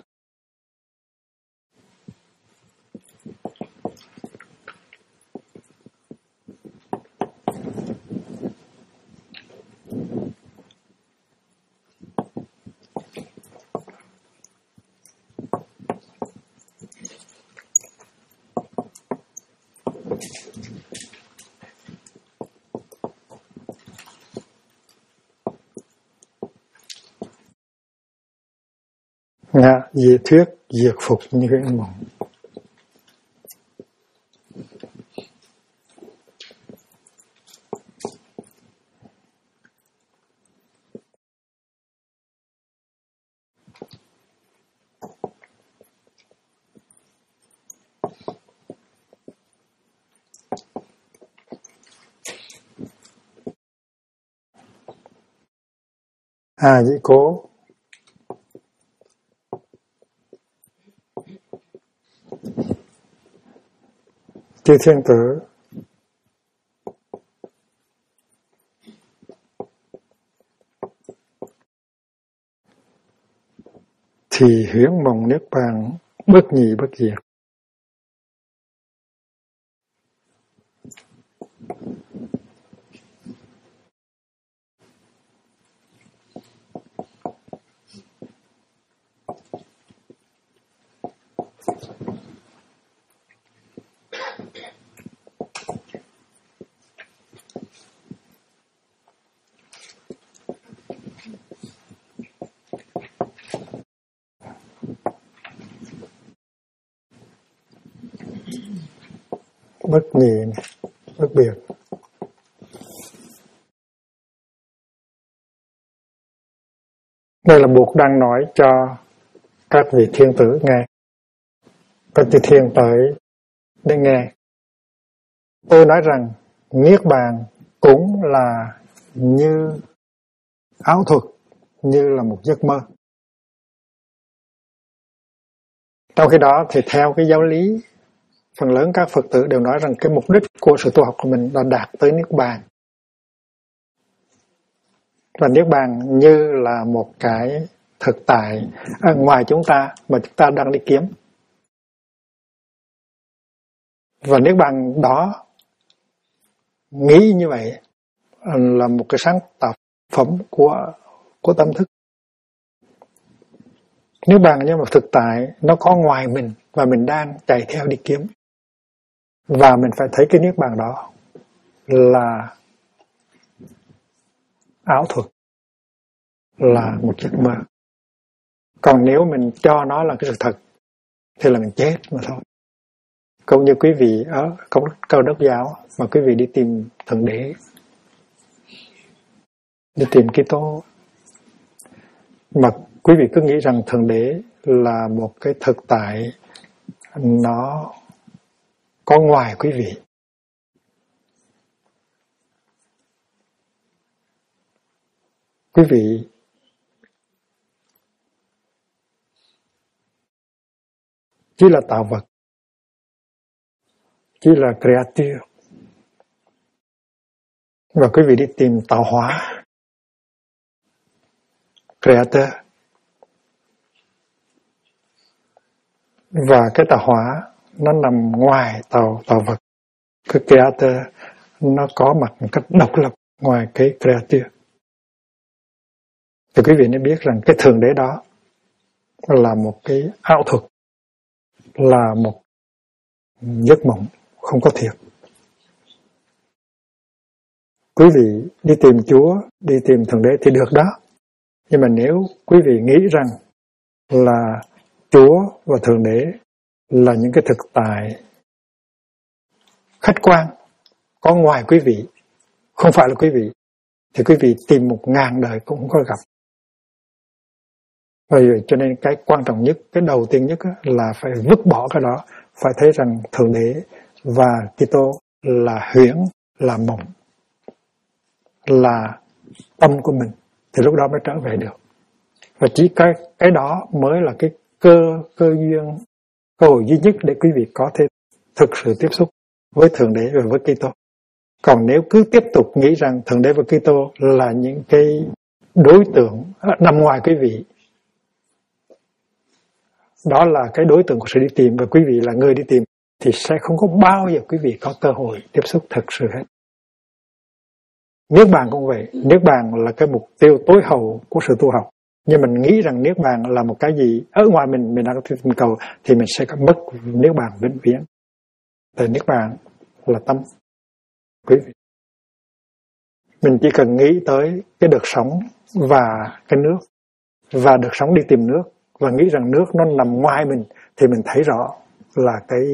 Di thuyết diệt phục như huyễn mộng. Dĩ cố. Chư thiên tử thì huyễn mộng niết bàn bất nhị bất diệt. Bất nhị, bất biệt. Đây là buộc đang nói cho các vị thiên tử nghe. Các chư thiên tới để nghe. Tôi nói rằng niết bàn cũng là như ảo thuật, như là một giấc mơ. Trong khi đó thì theo cái giáo lý, phần lớn các Phật tử đều nói rằng cái mục đích của sự tu học của mình là đạt tới niết bàn. Và niết bàn như là một cái thực tại ở ngoài chúng ta mà chúng ta đang đi kiếm. Và niết bàn đó nghĩ như vậy là một cái sáng tạo phẩm của tâm thức. Niết bàn như một thực tại nó có ngoài mình và mình đang chạy theo đi kiếm. Và mình phải thấy cái niết bàn đó là ảo thuật, là một giấc mơ. Còn nếu mình cho nó là cái sự thật thì là mình chết mà thôi. Cũng như quý vị ở Cầu Đốc giáo mà quý vị đi tìm Thượng Đế, đi tìm Kitô, mà quý vị cứ nghĩ rằng Thượng Đế là một cái thực tại nó có ngoài quý vị. Quý vị chỉ là tạo vật, chỉ là creature, và quý vị đi tìm tạo hóa, creator. Và cái tạo hóa nó nằm ngoài tạo vật. Cái creator nó có mặt một cách độc lập ngoài cái creature. Thì quý vị nên biết rằng cái Thượng Đế đó là một cái ảo thuật, là một giấc mộng không có thiệt. Quý vị đi tìm Chúa, đi tìm Thượng Đế thì được đó. Nhưng mà nếu quý vị nghĩ rằng là Chúa và Thượng Đế là những cái thực tại khách quan có ngoài quý vị, không phải là quý vị, thì quý vị tìm 1000 đời cũng không có gặp. Vì vậy cho nên cái quan trọng nhất, cái đầu tiên nhất là phải vứt bỏ cái đó, phải thấy rằng Thượng Đế và Kitô là huyễn, là mộng, là tâm của mình, thì lúc đó mới trở về được. Và chỉ cái đó mới là cái cơ duyên, cơ hội duy nhất để quý vị có thể thực sự tiếp xúc với Thượng Đế và với Kitô. Còn nếu cứ tiếp tục nghĩ rằng Thượng Đế và Kitô là những cái đối tượng nằm ngoài quý vị. Đó là cái đối tượng của sự đi tìm, và quý vị là người đi tìm thì sẽ không có bao giờ quý vị có cơ hội tiếp xúc thực sự hết. Niết bàn cũng vậy, niết bàn là cái mục tiêu tối hậu của sự tu học. Nhưng mình nghĩ rằng niết bàn là một cái gì ở ngoài mình đang tìm cầu thì mình sẽ mất niết bàn vĩnh viễn. Tại niết bàn là tâm quý vị. Mình chỉ cần nghĩ tới cái đợt sống và cái nước, và đợt sống đi tìm nước, và nghĩ rằng nước nó nằm ngoài mình thì mình thấy rõ là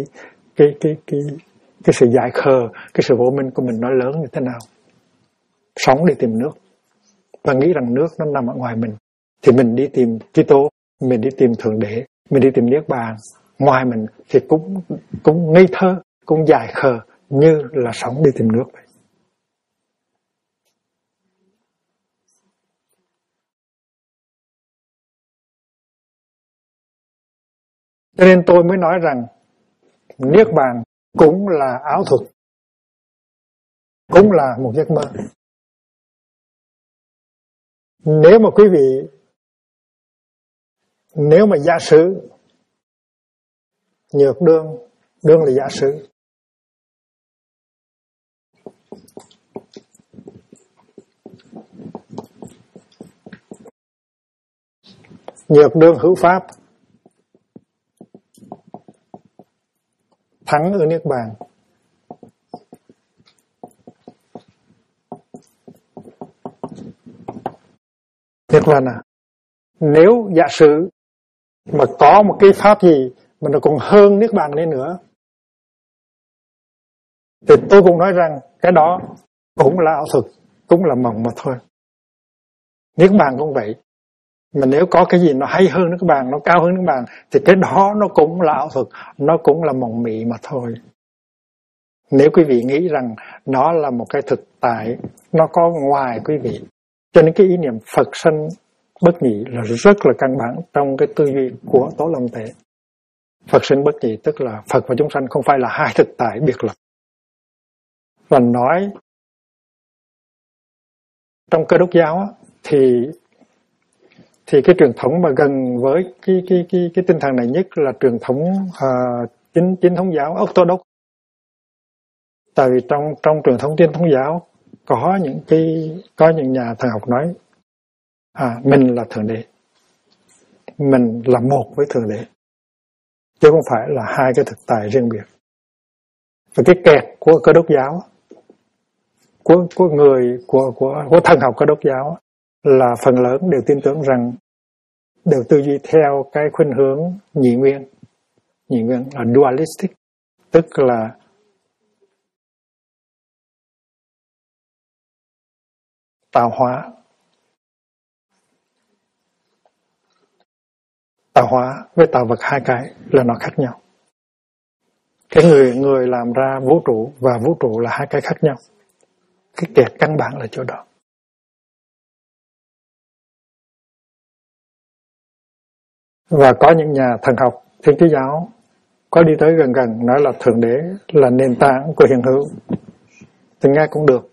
cái sự dại khờ, cái sự vô minh của mình nó lớn như thế nào. Sống đi tìm nước và nghĩ rằng nước nó nằm ở ngoài mình thì mình đi tìm Kitô, mình đi tìm Thượng Đế, mình đi tìm Niết Bàn. Ngoài mình thì cũng ngây thơ, cũng dại khờ như là sống đi tìm nước vậy. Cho nên tôi mới nói rằng Niết Bàn cũng là ảo thuật, cũng là một giấc mơ. Nếu mà quý vị, nếu mà giả sử Nhược đương là giả sử, Nhược đương hữu pháp, thắng ở Niết Bàn. Niết Bàn à, nếu giả sử mà có một cái pháp gì mà nó còn hơn Niết Bàn lên nữa thì tôi cũng nói rằng cái đó cũng là ảo thuật, cũng là mộng mà thôi. Niết Bàn cũng vậy. Mà nếu có cái gì nó hay hơn Niết Bàn, nó cao hơn Niết Bàn thì cái đó nó cũng là ảo thuật, nó cũng là mộng mị mà thôi. Nếu quý vị nghĩ rằng nó là một cái thực tại, nó có ngoài quý vị. Cho nên cái ý niệm Phật sanh bất nhị là rất là căn bản trong cái tư duy của Tổ Long Thể. Phật sinh bất nhị tức là Phật và chúng sanh không phải là hai thực tại biệt lập. Và nói trong Cơ Đốc giáo thì cái truyền thống mà gần với cái tinh thần này nhất là truyền thống chính thống giáo Orthodox. Tại vì trong truyền thống chính thống giáo có những nhà thần học nói mình là Thượng Đế, mình là một với Thượng Đế, chứ không phải là hai cái thực tại riêng biệt. Và cái kẹt của Cơ Đốc giáo, của thần học Cơ Đốc giáo là phần lớn đều tin tưởng rằng, đều tư duy theo cái khuynh hướng nhị nguyên là dualistic, tức là tạo hóa với tạo vật, hai cái là nó khác nhau. Cái người làm ra vũ trụ và vũ trụ là hai cái khác nhau. Cái kẹt căn bản là chỗ đó. Và có những nhà thần học Thiên Chúa giáo có đi tới gần nói là Thượng Đế là nền tảng của hiện hữu, thì nghe cũng được.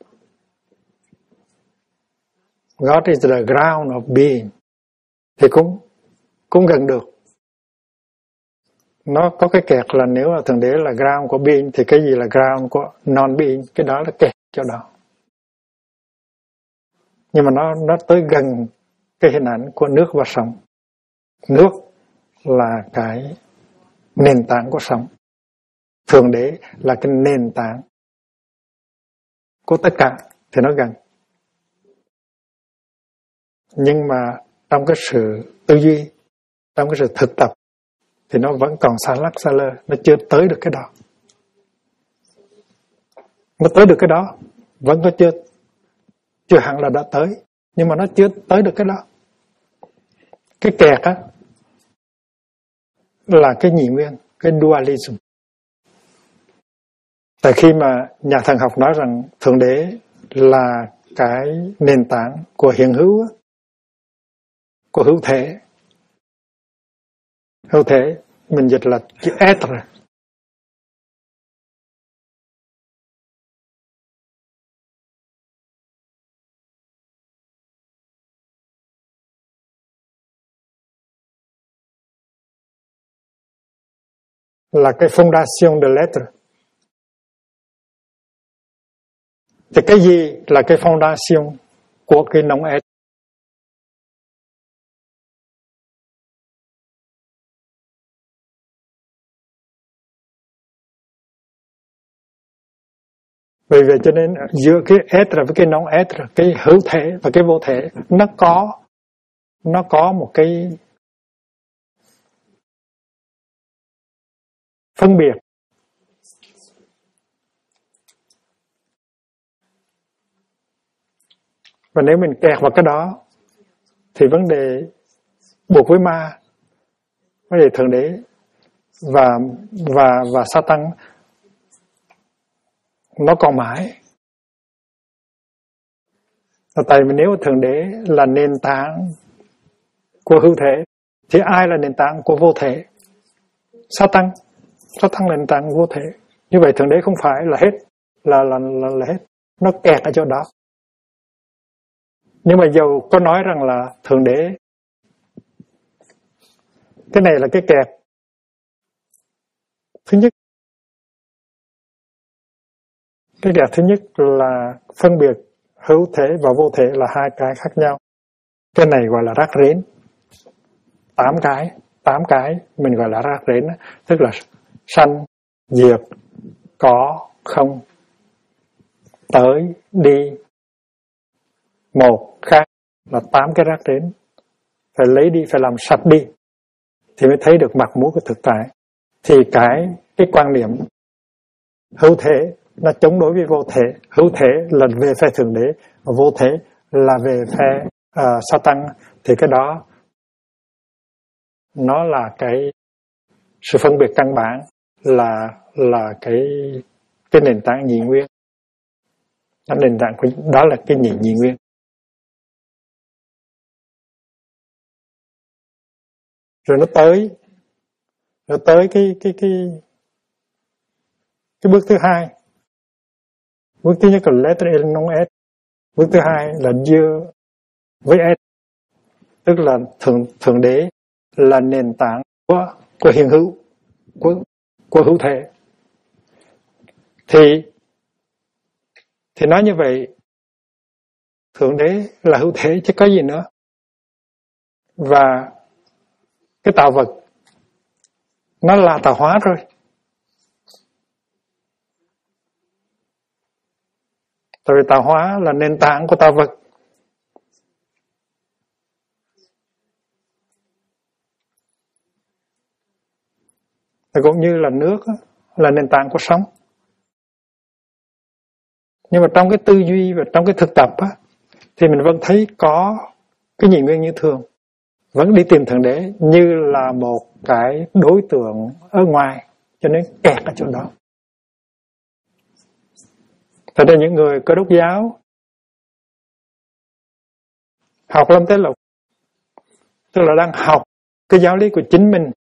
God is the ground of being, thì cũng gần được. Nó có cái kẹt là nếu là Thượng Đế là ground của being thì cái gì là ground của non-being, cái đó là kẹt chỗ đó. Nhưng mà nó tới gần cái hình ảnh của nước và sông. Nước là cái nền tảng của sông. Thượng Đế là cái nền tảng của tất cả thì nó gần. Nhưng mà trong cái sự tư duy, trong cái sự thực tập thì nó vẫn còn xa lắc xa lơ, nó chưa tới được cái đó. Nó tới được cái đó, vẫn có chưa hẳn là đã tới, nhưng mà nó chưa tới được cái đó. Cái kẹt á là cái nhị nguyên, cái dualism. Tại khi mà nhà thần học nói rằng Thượng Đế là cái nền tảng của hiện hữu, của hữu thể. Hữu thể mình dịch là chữ être. là cái fondation de l'être. Thì cái gì là cái fondation của cái non-être? Vì vậy cho nên giữa cái être với cái non-être, cái hữu thể và cái vô thể, nó có một cái phân biệt. Và nếu mình kẹt vào cái đó thì vấn đề buộc với ma, vấn đề thượng đế và Satan nó còn mãi. Tại vì nếu thượng đế là nền tảng của hữu thể thì ai là nền tảng của vô thể? Satan là nền tảng vô thể. Như vậy thượng đế không phải là hết, là hết. Nó kẹt ở chỗ đó. Nhưng mà dầu có nói rằng là thượng đế, cái này là cái kẹt. Thứ nhất, cái kẹt thứ nhất là phân biệt hữu thể và vô thể là hai cái khác nhau. Cái này gọi là rác rến. 8 cái mình gọi là rác rến, tức là sanh, diệt, có, không, tới, đi, một, khác, là 8 cái rác rến. Phải lấy đi, phải làm sạch đi thì mới thấy được mặt mũi của thực tại. Thì cái quan niệm hữu thể nó chống đối với vô thể. Hữu thể là về phe thượng đế, và vô thể là về phe Satan. Thì cái đó nó là cái sự phân biệt căn bản, là cái nền tảng nhị nguyên. Nền tảng của đó là cái nhị nguyên. Rồi nó tới cái bước thứ hai. Bước thứ nhất là l'être et non-être. Bước thứ hai là Dieu với être, tức là thượng đế là nền tảng của hiện hữu, của hữu thể. Thì nói như vậy, thượng đế là hữu thể chứ có gì nữa. Và cái tạo vật nó là tạo hóa rồi. Tại vì tạo hóa là nền tảng của tạo vật. Và cũng như là nước là nền tảng của sống. Nhưng mà trong cái tư duy và trong cái thực tập thì mình vẫn thấy có cái nhị nguyên như thường. Vẫn đi tìm thượng đế như là một cái đối tượng ở ngoài, cho nên kẹt ở chỗ đó. Thật ra những người Cơ Đốc giáo học Lâm Tế Lục, tức là đang học cái giáo lý của chính mình,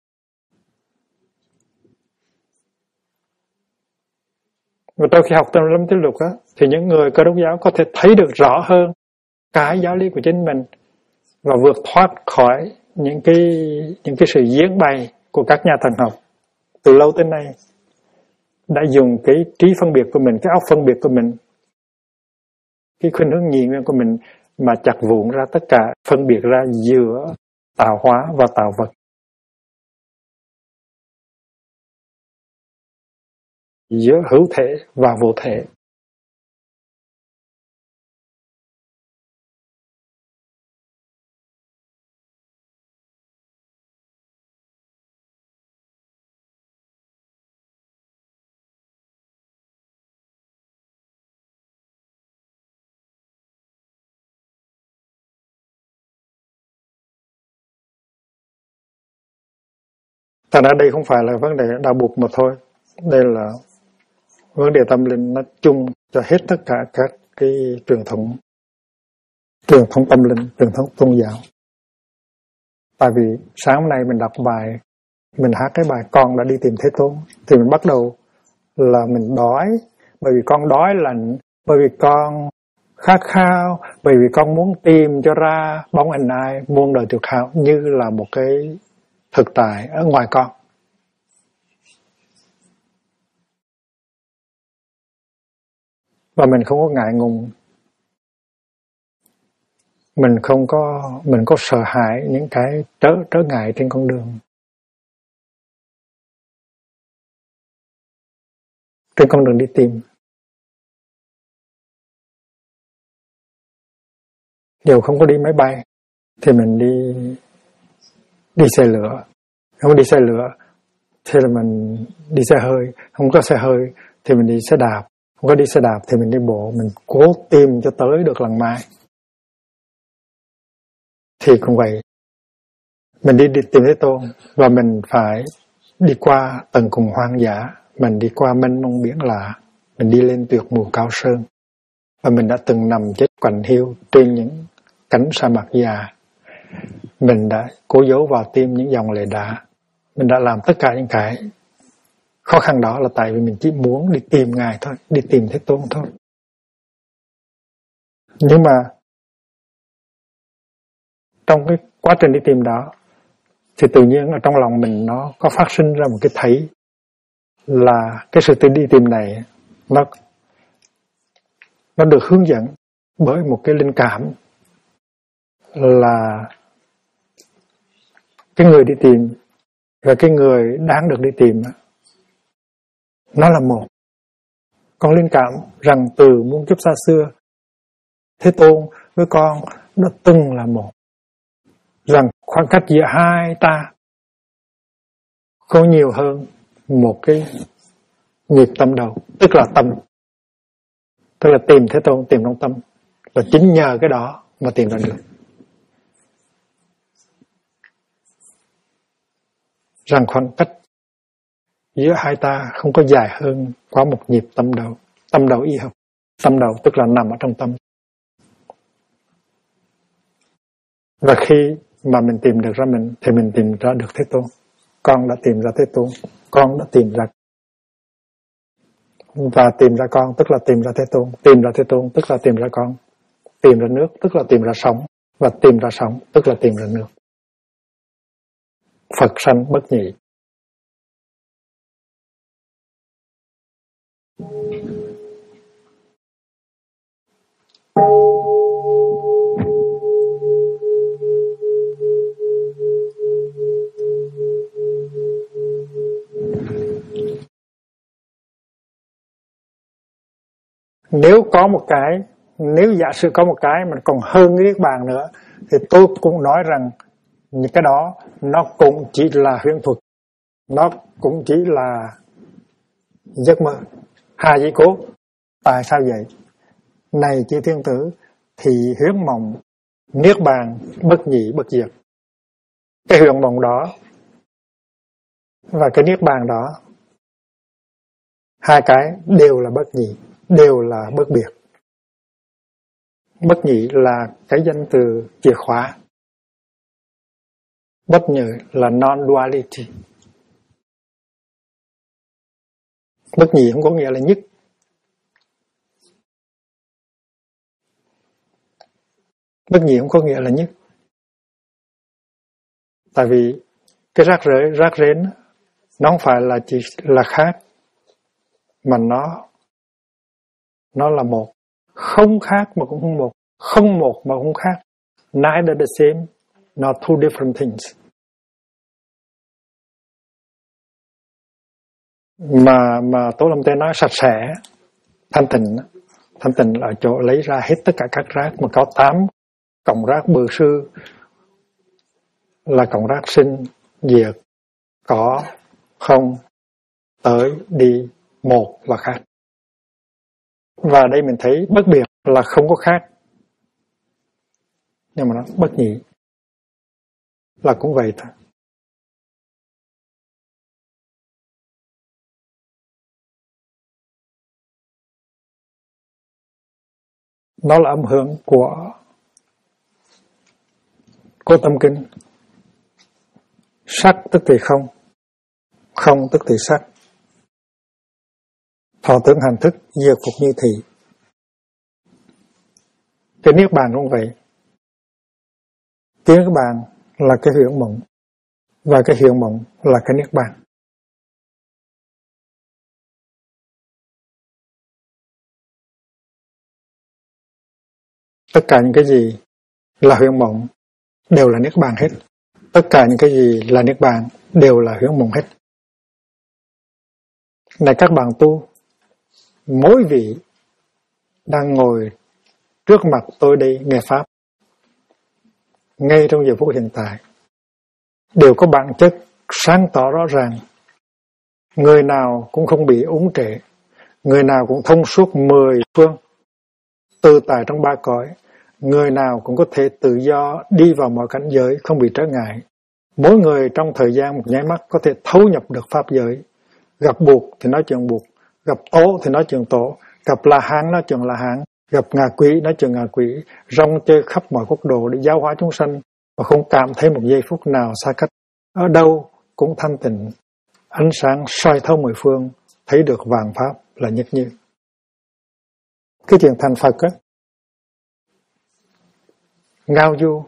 và trong khi học Lâm Tế Lục thì những người Cơ Đốc giáo có thể thấy được rõ hơn cái giáo lý của chính mình và vượt thoát khỏi những cái sự diễn bày của các nhà thần học từ lâu tới nay đã dùng cái trí phân biệt của mình, cái óc phân biệt của mình, cái khuynh hướng nhị nguyên của mình mà chặt vụn ra tất cả, phân biệt ra giữa tạo hóa và tạo vật, giữa hữu thể và vô thể. Thành ra đây không phải là vấn đề đạo buộc mà thôi. Đây là vấn đề tâm linh nó chung cho hết tất cả các cái truyền thống tâm linh, truyền thống tôn giáo. Tại vì sáng hôm nay mình đọc bài, mình hát cái bài Con đã đi tìm Thế Tôn, thì mình bắt đầu là mình đói, bởi vì con đói lạnh, bởi vì con khát khao, bởi vì con muốn tìm cho ra bóng hình ai muôn đời tuyệt hảo, như là một cái thực tại ở ngoài con. Và mình không có ngại ngùng, mình có sợ hãi những cái trở ngại trên con đường. Trên con đường đi tìm. Nếu không có đi máy bay thì mình đi xe lửa. Không có đi xe lửa thì là mình đi xe hơi. Không có xe hơi thì mình đi xe đạp. Không có đi xe đạp thì mình đi bộ. Mình cố tìm cho tới được lần mai. Thì cũng vậy. Mình đi tìm Thế Tôn và mình phải đi qua tận cùng hoang dã. Mình đi qua mênh mông biển lạ. Mình đi lên tuyệt mù cao sơn. Và mình đã từng nằm chết quạnh hiu trên những cánh sa mạc già. Mình đã cố giấu vào tim những dòng lệ đá. Mình đã làm tất cả những cái khó khăn đó là tại vì mình chỉ muốn đi tìm Ngài thôi, đi tìm Thế Tôn thôi. Nhưng mà trong cái quá trình đi tìm đó thì tự nhiên ở trong lòng mình nó có phát sinh ra một cái thấy là cái sự đi tìm này nó được hướng dẫn bởi một cái linh cảm là cái người đi tìm và cái người đáng được đi tìm nó là một. Con linh cảm rằng từ muôn kiếp xa xưa Thế Tôn với con nó từng là một. Rằng khoảng cách giữa hai ta không nhiều hơn một cái nhịp tâm đầu, tức là tâm. Tức là tìm Thế Tôn, tìm trong tâm. Và chính nhờ cái đó mà tìm ra được. Rằng khoảng cách giữa hai ta không có dài hơn quá một nhịp tâm đầu. Tâm đầu y học. Tâm đầu tức là nằm ở trong tâm. Và khi mà mình tìm được ra mình thì mình tìm ra được Thế Tôn. Con đã tìm ra Thế Tôn. Con đã tìm ra. Và tìm ra con tức là tìm ra Thế Tôn. Tìm ra Thế Tôn tức là tìm ra con. Tìm ra nước tức là tìm ra sống. Và tìm ra sống tức là tìm ra nước. Phật sanh bất nhị. Nếu giả sử có một cái mà còn hơn cái Niết Bàn nữa thì tôi cũng nói rằng những cái đó nó cũng chỉ là huyễn thuật, nó cũng chỉ là giấc mơ. Hà Di Cố, tại sao vậy? Này chư thiên tử, thì huyễn mộng Niết Bàn bất nhị bất diệt. Cái huyễn mộng đó và cái Niết Bàn đó, hai cái đều là bất nhị, đều là bất biệt. Bất nhị là cái danh từ chìa khóa. Bất nhị là non-duality. Bất nhị không có nghĩa là nhất. Bất nhị không có nghĩa là nhất. Tại vì cái rác rến nó không phải là chỉ là khác, mà nó là một. Không khác mà cũng không một. Không một mà không khác. Neither the same, nor two different things. Mà Tổ Lâm Tê nói sạch sẽ, thanh tịnh là chỗ lấy ra hết tất cả các rác, mà có 8 cọng rác bự sư là cọng rác sinh, diệt, có, không, tới, đi, một và khác. Và đây mình thấy bất biệt là không có khác, nhưng mà nó bất nhị là cũng vậy thôi. Nó là âm hưởng của tâm kinh. Sắc tức thì không, không tức thì sắc. Thọ tưởng hành thức, diệt phục như thị. Cái Niết Bàn cũng vậy. Cái Niết Bàn là cái huyễn mộng, và cái huyễn mộng là cái Niết Bàn. Tất cả những cái gì là huyễn mộng đều là niết bàn hết. Tất cả những cái gì là niết bàn đều là huyễn mộng hết. Này các bạn tu, mỗi vị đang ngồi trước mặt tôi đây nghe Pháp, ngay trong giờ phút hiện tại, đều có bản chất sáng tỏ rõ ràng. Người nào cũng không bị úng trệ, người nào cũng thông suốt 10 phương, tự tại trong 3 cõi, người nào cũng có thể tự do đi vào mọi cảnh giới, không bị trở ngại. Mỗi người trong thời gian một nháy mắt có thể thấu nhập được pháp giới. Gặp Bụt thì nói chuyện Bụt, gặp Tổ thì nói chuyện Tổ, gặp La Hán nói chuyện La Hán, gặp ngạ quỷ nói chuyện ngạ quỷ, rong chơi khắp mọi quốc độ để giáo hóa chúng sanh và không cảm thấy một giây phút nào xa cách. Ở đâu cũng thanh tịnh, ánh sáng soi thấu mười phương, thấy được vạn pháp là nhất như. Cái chuyện thành Phật á, ngao du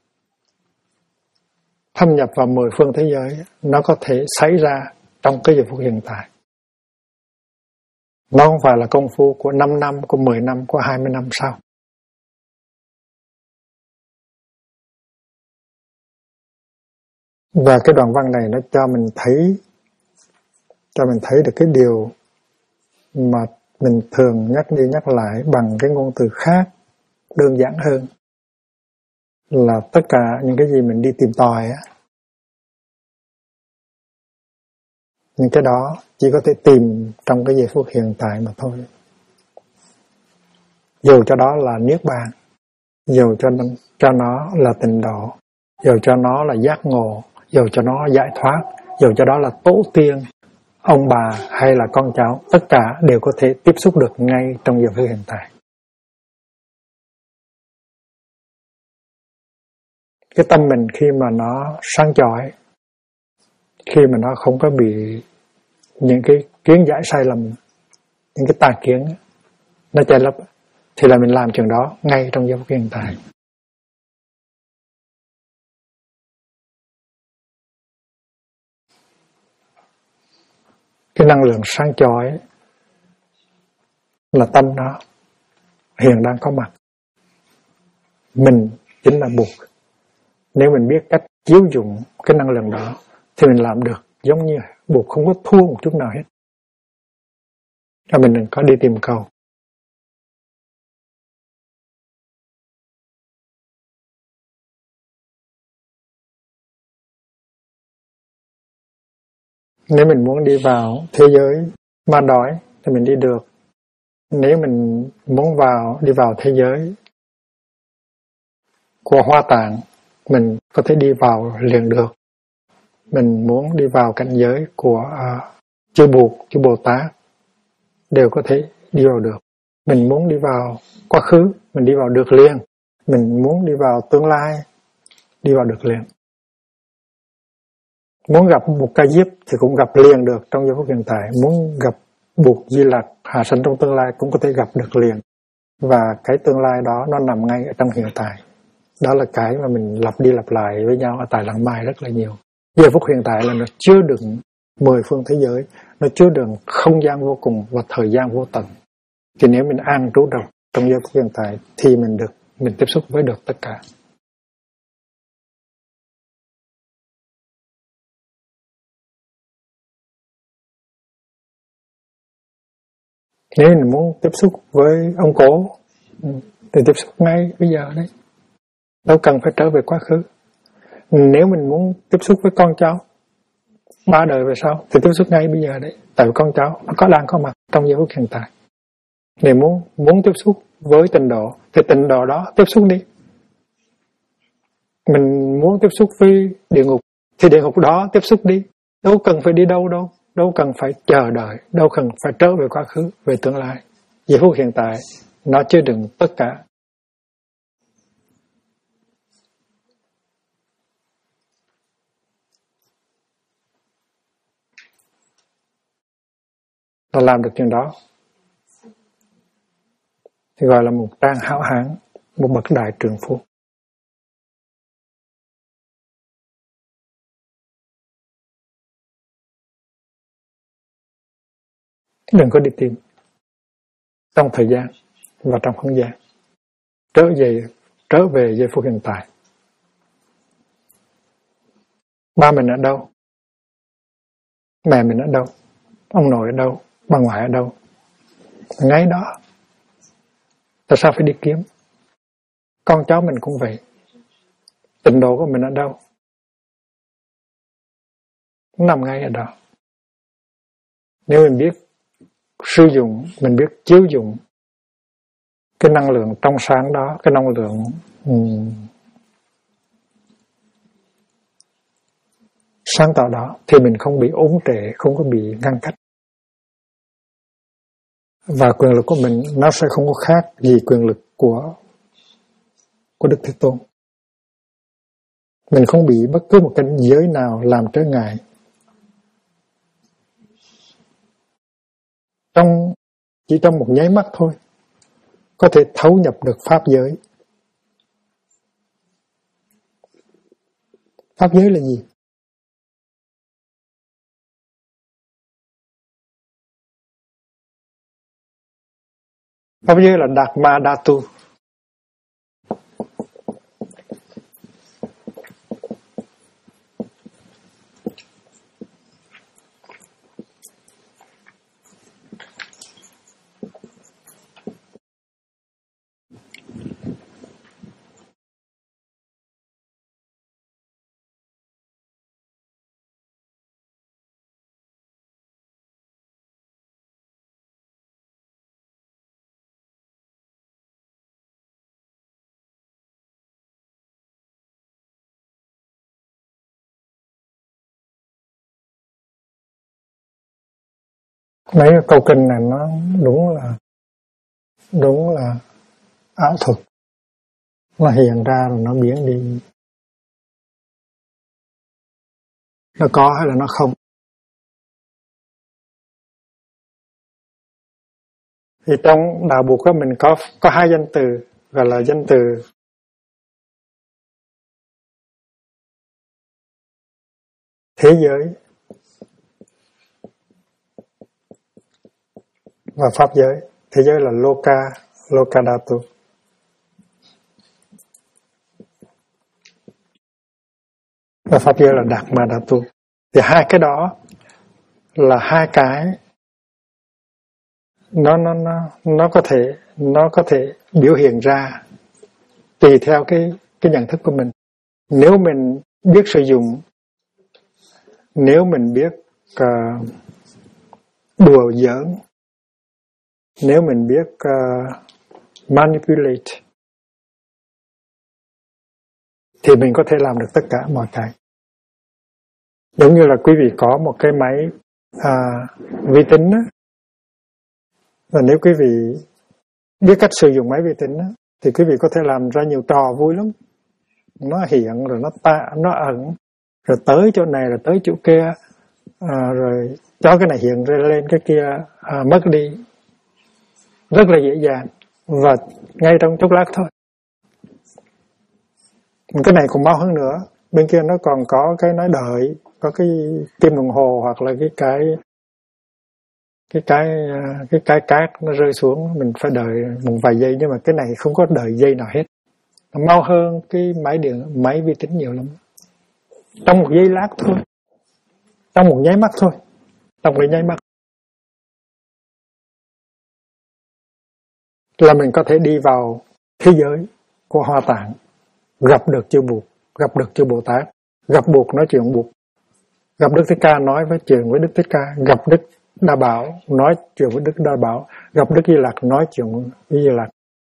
thâm nhập vào 10 phương thế giới, nó có thể xảy ra trong cái giờ phút hiện tại. Nó không phải là công phu của 5 năm, của 10 năm, của 20 năm sau. Và cái đoạn văn này nó cho mình thấy được cái điều mà mình thường nhắc đi nhắc lại bằng cái ngôn từ khác, đơn giản hơn, là tất cả những cái gì mình đi tìm tòi á, những cái đó chỉ có thể tìm trong cái giây phút hiện tại mà thôi. Dù cho đó là niết bàn, dù cho nó là tịnh độ, dù cho nó là giác ngộ, dù cho nó giải thoát, dù cho đó là tổ tiên, ông bà hay là con cháu, tất cả đều có thể tiếp xúc được ngay trong giờ phút hiện tại. Cái tâm mình khi mà nó sáng chói, khi mà nó không có bị những cái kiến giải sai lầm, những cái tà kiến nó che lấp, thì là mình làm chuyện đó ngay trong giờ phút hiện tại. Cái năng lượng sáng chói là tâm đó hiện đang có mặt. Mình chính là Bụt. Nếu mình biết cách chiếu dụng cái năng lượng đó thì mình làm được giống như Bụt, không có thua một chút nào hết. Cho mình đừng có đi tìm cầu. Nếu mình muốn đi vào thế giới ma đói thì mình đi được. Nếu mình muốn đi vào thế giới của Hoa Tạng, mình có thể đi vào liền được. Mình muốn đi vào cảnh giới của chư Bụt, chư Bồ Tát, đều có thể đi vào được. Mình muốn đi vào quá khứ, mình đi vào được liền. Mình muốn đi vào tương lai, đi vào được liền. Muốn gặp một ca diếp thì cũng gặp liền được trong giây phút hiện tại. Muốn gặp Bụt Di Lặc hạ sanh trong tương lai cũng có thể gặp được liền. Và cái tương lai đó nó nằm ngay ở trong hiện tại. Đó là cái mà mình lặp đi lặp lại với nhau ở tại Lăng Mai rất là nhiều. Giây phút hiện tại là nó chứa đựng 10 phương thế giới, nó chứa đựng không gian vô cùng và thời gian vô tận. Thì nếu mình an trú được trong giây phút hiện tại thì mình tiếp xúc với được tất cả. Nếu mình muốn tiếp xúc với ông cố thì tiếp xúc ngay bây giờ đấy, đâu cần phải trở về quá khứ. Nếu mình muốn tiếp xúc với con cháu 3 đời về sau thì tiếp xúc ngay bây giờ đấy, tại vì con cháu nó đang có mặt trong giây phút hiện tại. Nếu muốn tiếp xúc với tịnh độ thì tịnh độ đó tiếp xúc đi. Mình muốn tiếp xúc với địa ngục thì địa ngục đó tiếp xúc đi. Đâu cần phải đi đâu đâu, đâu cần phải chờ đợi, đâu cần phải trở về quá khứ, về tương lai. Giây phút hiện tại nó chứa đựng tất cả. Và làm được chuyện đó thì gọi là một trang hảo hán, một bậc đại trượng phu. Đừng có đi tìm trong thời gian và trong không gian. trở về giây phút hiện tại. Ba mình ở đâu? Mẹ mình ở đâu? Ông nội ở đâu? Bà ngoại ở đâu? Ngay đó. Tại sao phải đi kiếm? Con cháu mình cũng vậy. Tịnh độ của mình ở đâu? Nằm ngay ở đó. Nếu mình biết sử dụng, mình biết chiếu dụng cái năng lượng trong sáng đó, cái năng lượng sáng tạo đó, thì mình không bị ốm trệ, không có bị ngăn cách. Và quyền lực của mình nó sẽ không có khác gì quyền lực của Đức Thế Tôn. Mình không bị bất cứ một cảnh giới nào làm trở ngại. Chỉ trong một nháy mắt thôi, có thể thấu nhập được pháp giới. Pháp giới là gì? Pháp giới là Đạt Ma Dhatu. Mấy câu kinh này nó đúng là ảo thuật. Nó hiện ra rồi nó biến đi. Nó có hay là nó không? Thì trong đạo Bụt của mình có hai danh từ, gọi là danh từ thế giới và pháp giới. Thế giới là Loka Dhatu. Và pháp giới là Dharma Dhatu. Thì hai cái đó là hai cái nó có thể biểu hiện ra tùy theo cái nhận thức của mình. Nếu mình biết sử dụng, nếu mình biết đùa giỡn, nếu mình biết manipulate, thì mình có thể làm được tất cả mọi cái. Giống như là quý vị có một cái máy vi tính á, và nếu quý vị biết cách sử dụng máy vi tính á, thì quý vị có thể làm ra nhiều trò vui lắm. Nó hiện rồi nó ẩn, rồi tới chỗ này rồi tới chỗ kia, rồi cho cái này hiện ra lên cái kia mất đi, rất là dễ dàng và ngay trong chốc lát thôi. Cái này còn mau hơn nữa, bên kia nó còn có cái nói đợi, có cái kim đồng hồ hoặc là cái cát nó rơi xuống, mình phải đợi một vài giây, nhưng mà cái này không có đợi giây nào hết. Nó mau hơn cái máy vi tính nhiều lắm. Trong một giây lát thôi, trong một nháy mắt thôi, trong một nháy mắt là mình có thể đi vào thế giới của Hoa Tạng, gặp được chư Bụt, gặp được chư Bồ Tát, gặp Bụt nói chuyện Bụt, gặp Đức Thích Ca nói với chuyện với Đức Thích Ca, gặp Đức Đa Bảo nói chuyện với Đức Đa Bảo, gặp Đức Di Lặc nói chuyện với Di Lặc,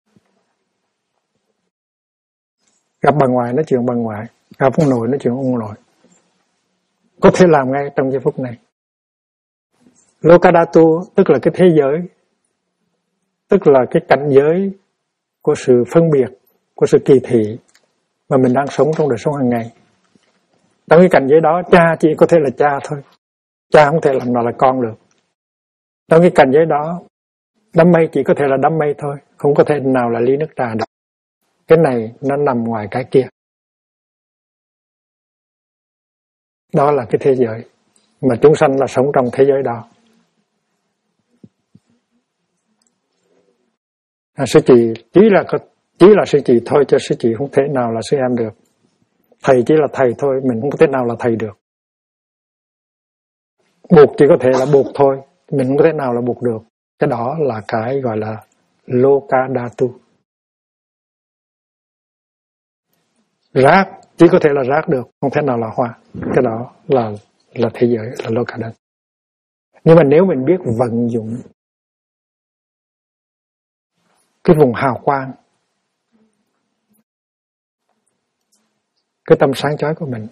gặp bà ngoại nói chuyện bà ngoại, gặp ông nội nói chuyện ông nội. Có thể làm ngay trong giây phút này. Lokadhatu tức là cái thế giới, tức là cái cảnh giới của sự phân biệt, của sự kỳ thị mà mình đang sống trong đời sống hàng ngày. Trong cái cảnh giới đó, cha chỉ có thể là cha thôi, cha không thể làm nào là con được. Trong cái cảnh giới đó, đám mây chỉ có thể là đám mây thôi, không có thể nào là ly nước trà được. Cái này nó nằm ngoài cái kia. Đó là cái thế giới mà chúng sanh là sống trong thế giới đó. Sư chị chỉ là Chỉ là sư chị thôi, cho sư chị không thể nào là sư em được. Thầy chỉ là thầy thôi, mình không có thể nào là thầy được. Buộc chỉ có thể là buộc thôi, mình không có thể nào là buộc được. Cái đó là cái gọi là Lokadhatu. Rác chỉ có thể là rác được, không thể nào là hoa. Cái đó là thế giới, là Lokadhatu. Nhưng mà nếu mình biết vận dụng cái vùng hào quang, cái tâm sáng chói của mình,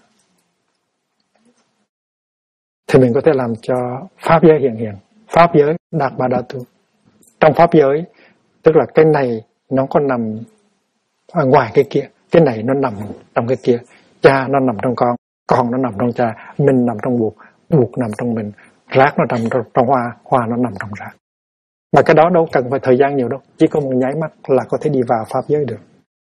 thì mình có thể làm cho pháp giới hiện hiện. Pháp giới Dharmadhatu. Trong pháp giới, tức là cái này nó có nằm ở ngoài cái kia, cái này nó nằm trong cái kia, cha nó nằm trong con nó nằm trong cha, mình nằm trong buộc, buộc nằm trong mình, rác nó nằm trong hoa, hoa nó nằm trong rác. Mà cái đó đâu cần phải thời gian nhiều đâu, chỉ có một nháy mắt là có thể đi vào pháp giới được.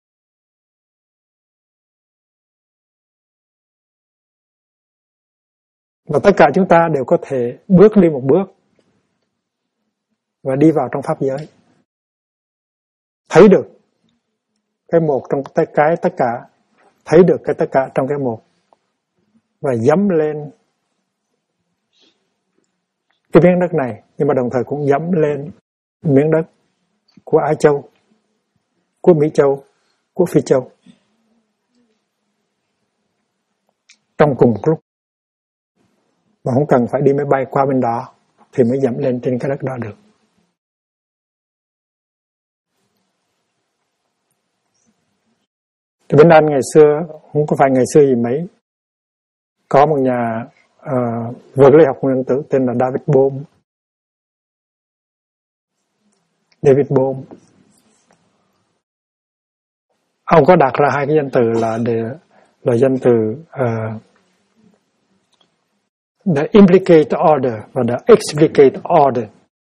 Và tất cả chúng ta đều có thể bước đi một bước và đi vào trong pháp giới. Thấy được cái một trong cái tất cả, thấy được cái tất cả trong cái một, và dẫm lên cái miếng đất này, nhưng mà đồng thời cũng dẫm lên miếng đất của Á Châu, của Mỹ Châu, của Phi Châu trong cùng một lúc. Mà không cần phải đi máy bay qua bên đó thì mới dẫm lên trên cái đất đó được. Thì bên Anh ngày xưa, không có phải ngày xưa gì mấy, có một nhà vật lý học nguyên tử tên là David Bohm. David Bohm, ông có đặt ra hai cái danh từ là danh từ the implicate order và the explicate order.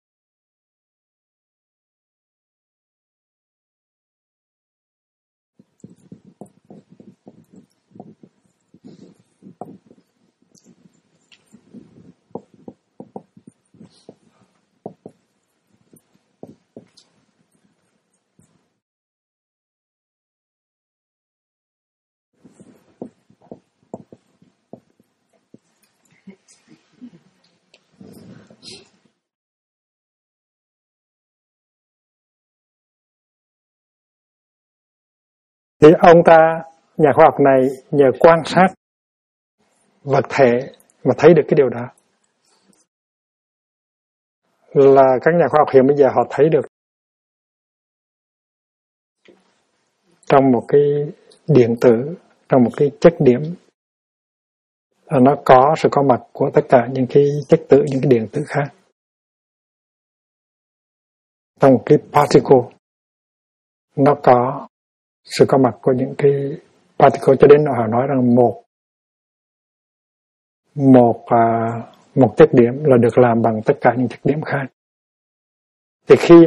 Thì ông ta, nhà khoa học này, nhờ quan sát vật thể mà thấy được cái điều đó. Là các nhà khoa học hiện bây giờ họ thấy được trong một cái điện tử, trong một cái chất điểm, nó có sự có mặt của tất cả những cái chất tử, những cái điện tử khác. Trong một cái particle, nó có sự có mặt của những cái particle, cho đến họ nói rằng một chất điểm là được làm bằng tất cả những chất điểm khác. Thì khi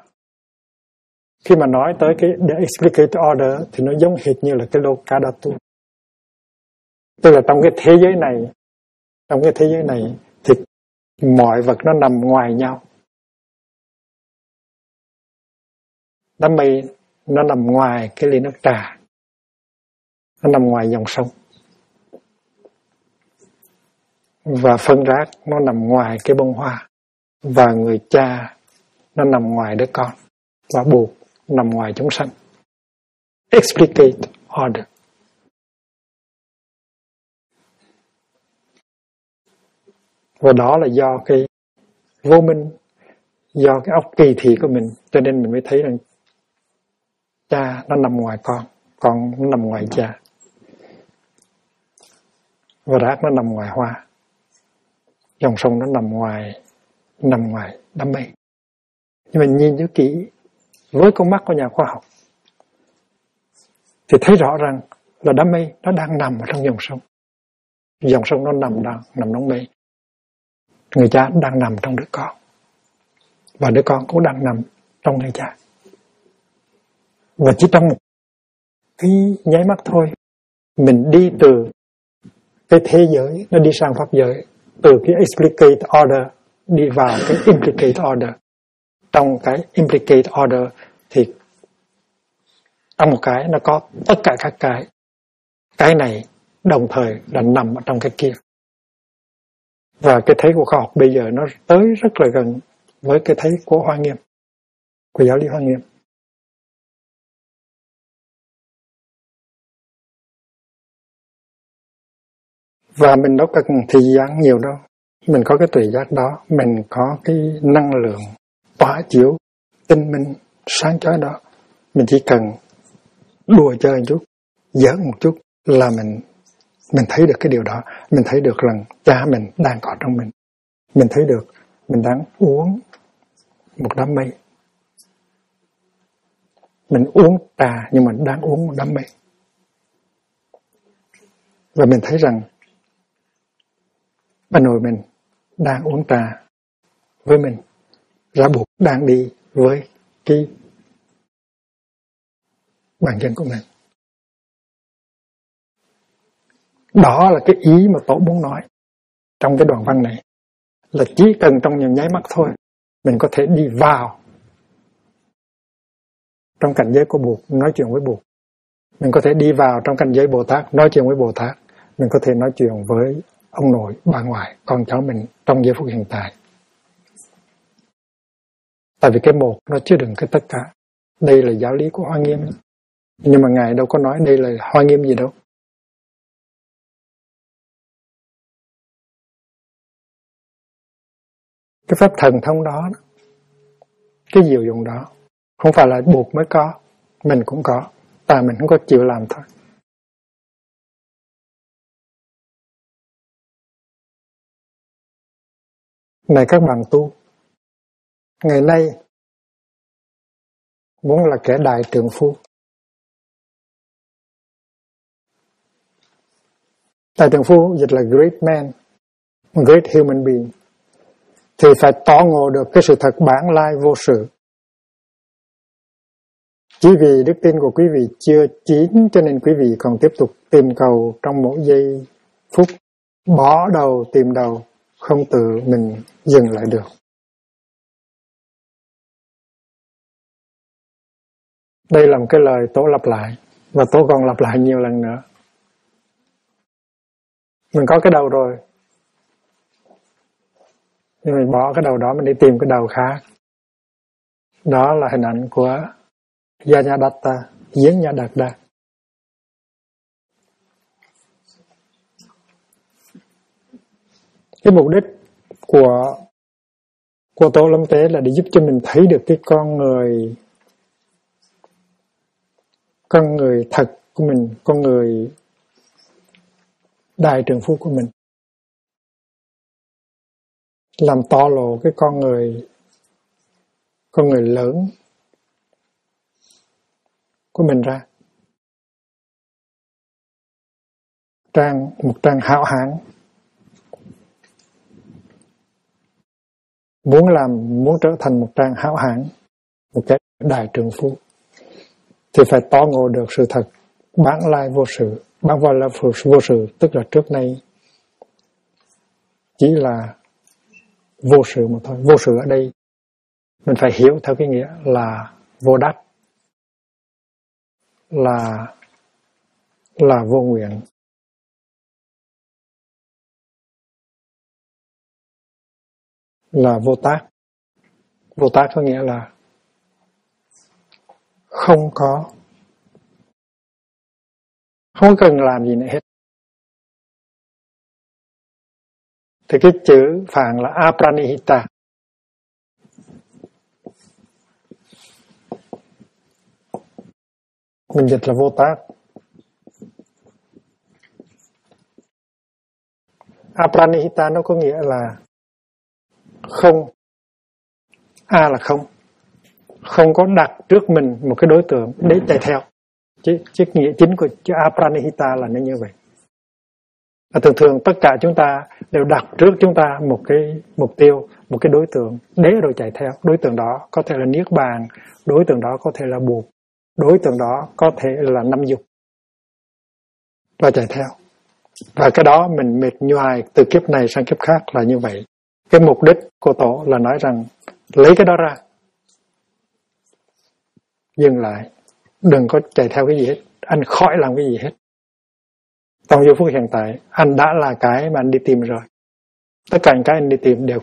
mà nói tới cái the explicate order thì nó giống hệt như là cái Lokadhatu. Tức là trong cái thế giới này thì mọi vật nó nằm ngoài nhau. Đám mây nó nằm ngoài cái ly nước trà, nó nằm ngoài dòng sông. Và phân rác nó nằm ngoài cái bông hoa. Và người cha nó nằm ngoài đứa con. Và buộc nằm ngoài chúng sanh. Explicate order. Và đó là do cái vô minh, do cái óc kỳ thị của mình, cho nên mình mới thấy rằng cha nó nằm ngoài con nó nằm ngoài cha, và rác nó nằm ngoài hoa, dòng sông nó nằm ngoài đám mây. Nhưng mình nhìn cho kỹ với con mắt của nhà khoa học thì thấy rõ ràng là đám mây nó đang nằm ở trong dòng sông nó nằm trong mây, người cha đang nằm trong đứa con, và đứa con cũng đang nằm trong người cha. Và chỉ trong một cái nháy mắt thôi, mình đi từ cái thế giới nó đi sang pháp giới, từ cái explicate order đi vào cái implicate order. Trong cái implicate order thì Trong một cái nó có tất cả các cái này đồng thời là nằm ở trong cái kia. Và cái thấy của khoa học bây giờ nó tới rất là gần với cái thấy của Hoa Nghiêm, của giáo lý Hoa Nghiêm. Và mình đâu cần thời gian nhiều đâu. Mình có cái tuệ giác đó, mình có cái năng lượng tỏa chiếu tinh minh sáng chói đó. Mình chỉ cần đùa chơi một chút, giỡn một chút là mình thấy được cái điều đó. Mình thấy được rằng cha mình đang có trong mình. Mình thấy được mình đang uống một đám mây. Mình uống trà nhưng mà đang uống một đám mây. Và mình thấy rằng bà nội mình đang uống trà với mình. Rã Bụt đang đi với cái bàn chân của mình. Đó là cái ý mà Tổ muốn nói trong cái đoạn văn này. Là chỉ cần trong những nháy mắt thôi, mình có thể đi vào trong cảnh giới của Bụt, nói chuyện với Bụt. Mình có thể đi vào trong cảnh giới Bồ Tát, nói chuyện với Bồ Tát. Mình có thể nói chuyện với ông nội, bà ngoại, con cháu mình trong giây phút hiện tại. Tại vì cái một nó chứa đựng cái tất cả. Đây là giáo lý của Hoa Nghiêm. Nhưng mà Ngài đâu có nói đây là Hoa Nghiêm gì đâu. Cái pháp thần thông đó, cái diệu dụng đó, không phải là Bụt mới có, mình cũng có, tại mình không có chịu làm thôi. Này các bạn tu, ngày nay muốn là kẻ đại trượng phu. Đại trượng phu dịch là great man, great human being, thì phải tỏ ngộ được cái sự thật bản lai vô sự. Chỉ vì đức tin của quý vị chưa chín cho nên quý vị còn tiếp tục tìm cầu trong mỗi giây phút, bỏ đầu tìm đầu, không tự mình dừng lại được. Đây là một cái lời Tổ lặp lại, và Tổ còn lặp lại nhiều lần nữa. Mình có cái đầu rồi, nhưng mình bỏ cái đầu đó, mình đi tìm cái đầu khác. Đó là hình ảnh của Yajnadatha, Giếng Nhà Đạt Đa. Cái mục đích của Tổ Lâm Tế là để giúp cho mình thấy được cái con người thật của mình, con người đại trượng phu của mình. Làm to lộ cái con người lớn của mình ra. Một trang hão hán. Muốn trở thành một trang hão hán, một cái đại trượng phu, thì phải tỏ ngộ được sự thật bản lai vô sự. Bản lai vô sự tức là trước nay chỉ là vô sự mà thôi. Vô sự ở đây mình phải hiểu theo cái nghĩa là vô đắc, là vô nguyện, là vô tác. Vô tác có nghĩa là không cần làm gì nữa hết. Thì cái chữ Phạn là apranihita. Mình dịch là vô tác. Apranihita nó có nghĩa là không. A là không. Không có đặt trước mình một cái đối tượng để chạy theo. Chứ nghĩa chính của chữ apranihita là nó như vậy. Và thường tất cả chúng ta đều đặt trước chúng ta một cái mục tiêu, một cái đối tượng để rồi chạy theo. Đối tượng đó có thể là Niết Bàn, đối tượng đó có thể là Bụt, đối tượng đó có thể là năm dục, và chạy theo. Và cái đó mình mệt nhoài từ kiếp này sang kiếp khác là như vậy. Cái mục đích của Tổ là nói rằng lấy cái đó ra, dừng lại, đừng có chạy theo cái gì hết, anh khỏi làm cái gì hết. Trong giây phút hiện tại, anh đã là cái mà anh đi tìm rồi. Tất cả những cái anh đi tìm đều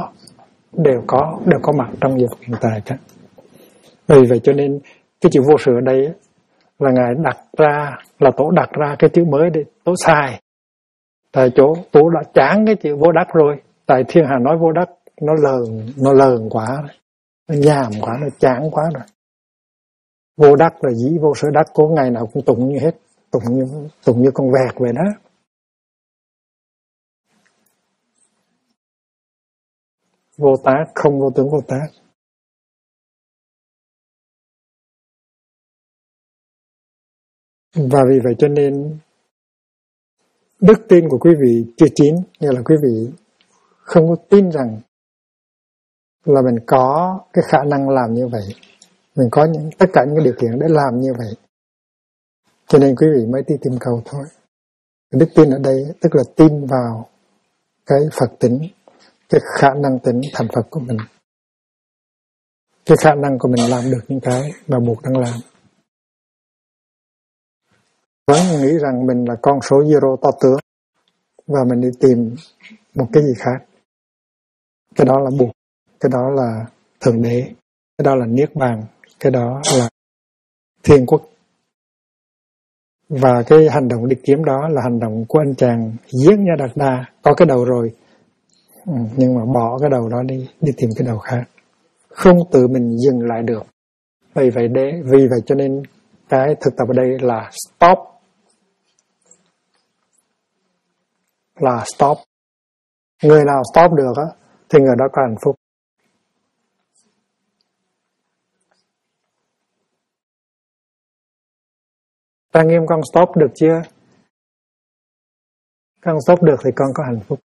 có mặt trong giây phút hiện tại cả. Vì vậy cho nên cái chữ vô sự ở đây là Ngài đặt ra, là Tổ đặt ra cái chữ mới để Tổ xài. Tại chỗ Tổ đã chán cái chữ vô đắc rồi. Tại Thiên Hà nói vô đắc nó lờn quá, nó nhàm quá, nó chán quá rồi. Vô đắc là dĩ vô sở đắc, có ngày nào cũng tụng như hết, tụng như con vẹt vậy đó. Vô tác, không vô tướng vô tác. Và vì vậy cho nên đức tin của quý vị chưa chín, nghĩa là quý vị không có tin rằng là mình có cái khả năng làm như vậy, mình có tất cả những cái điều kiện để làm như vậy, cho nên quý vị mới đi tìm cầu thôi. Đức tin ở đây tức là tin vào cái Phật tính, cái khả năng tính thành Phật của mình, cái khả năng của mình làm được những cái mà buộc đang làm. Vẫn nghĩ rằng mình là con số zero to tướng và mình đi tìm một cái gì khác. Cái đó là buộc, cái đó là Thượng Đế, cái đó là Niết Bàn, cái đó là Thiên Quốc. Và cái hành động đi kiếm đó là hành động của anh chàng giết Nha Đạt Đa, có cái đầu rồi, nhưng mà bỏ cái đầu đó đi tìm cái đầu khác, không tự mình dừng lại được. Vì vậy cho nên cái thực tập ở đây là stop. Là stop. Người nào stop được á thì người đó có hạnh phúc. Trang Nghiêm, con stop được chưa? Con stop được thì con có hạnh phúc.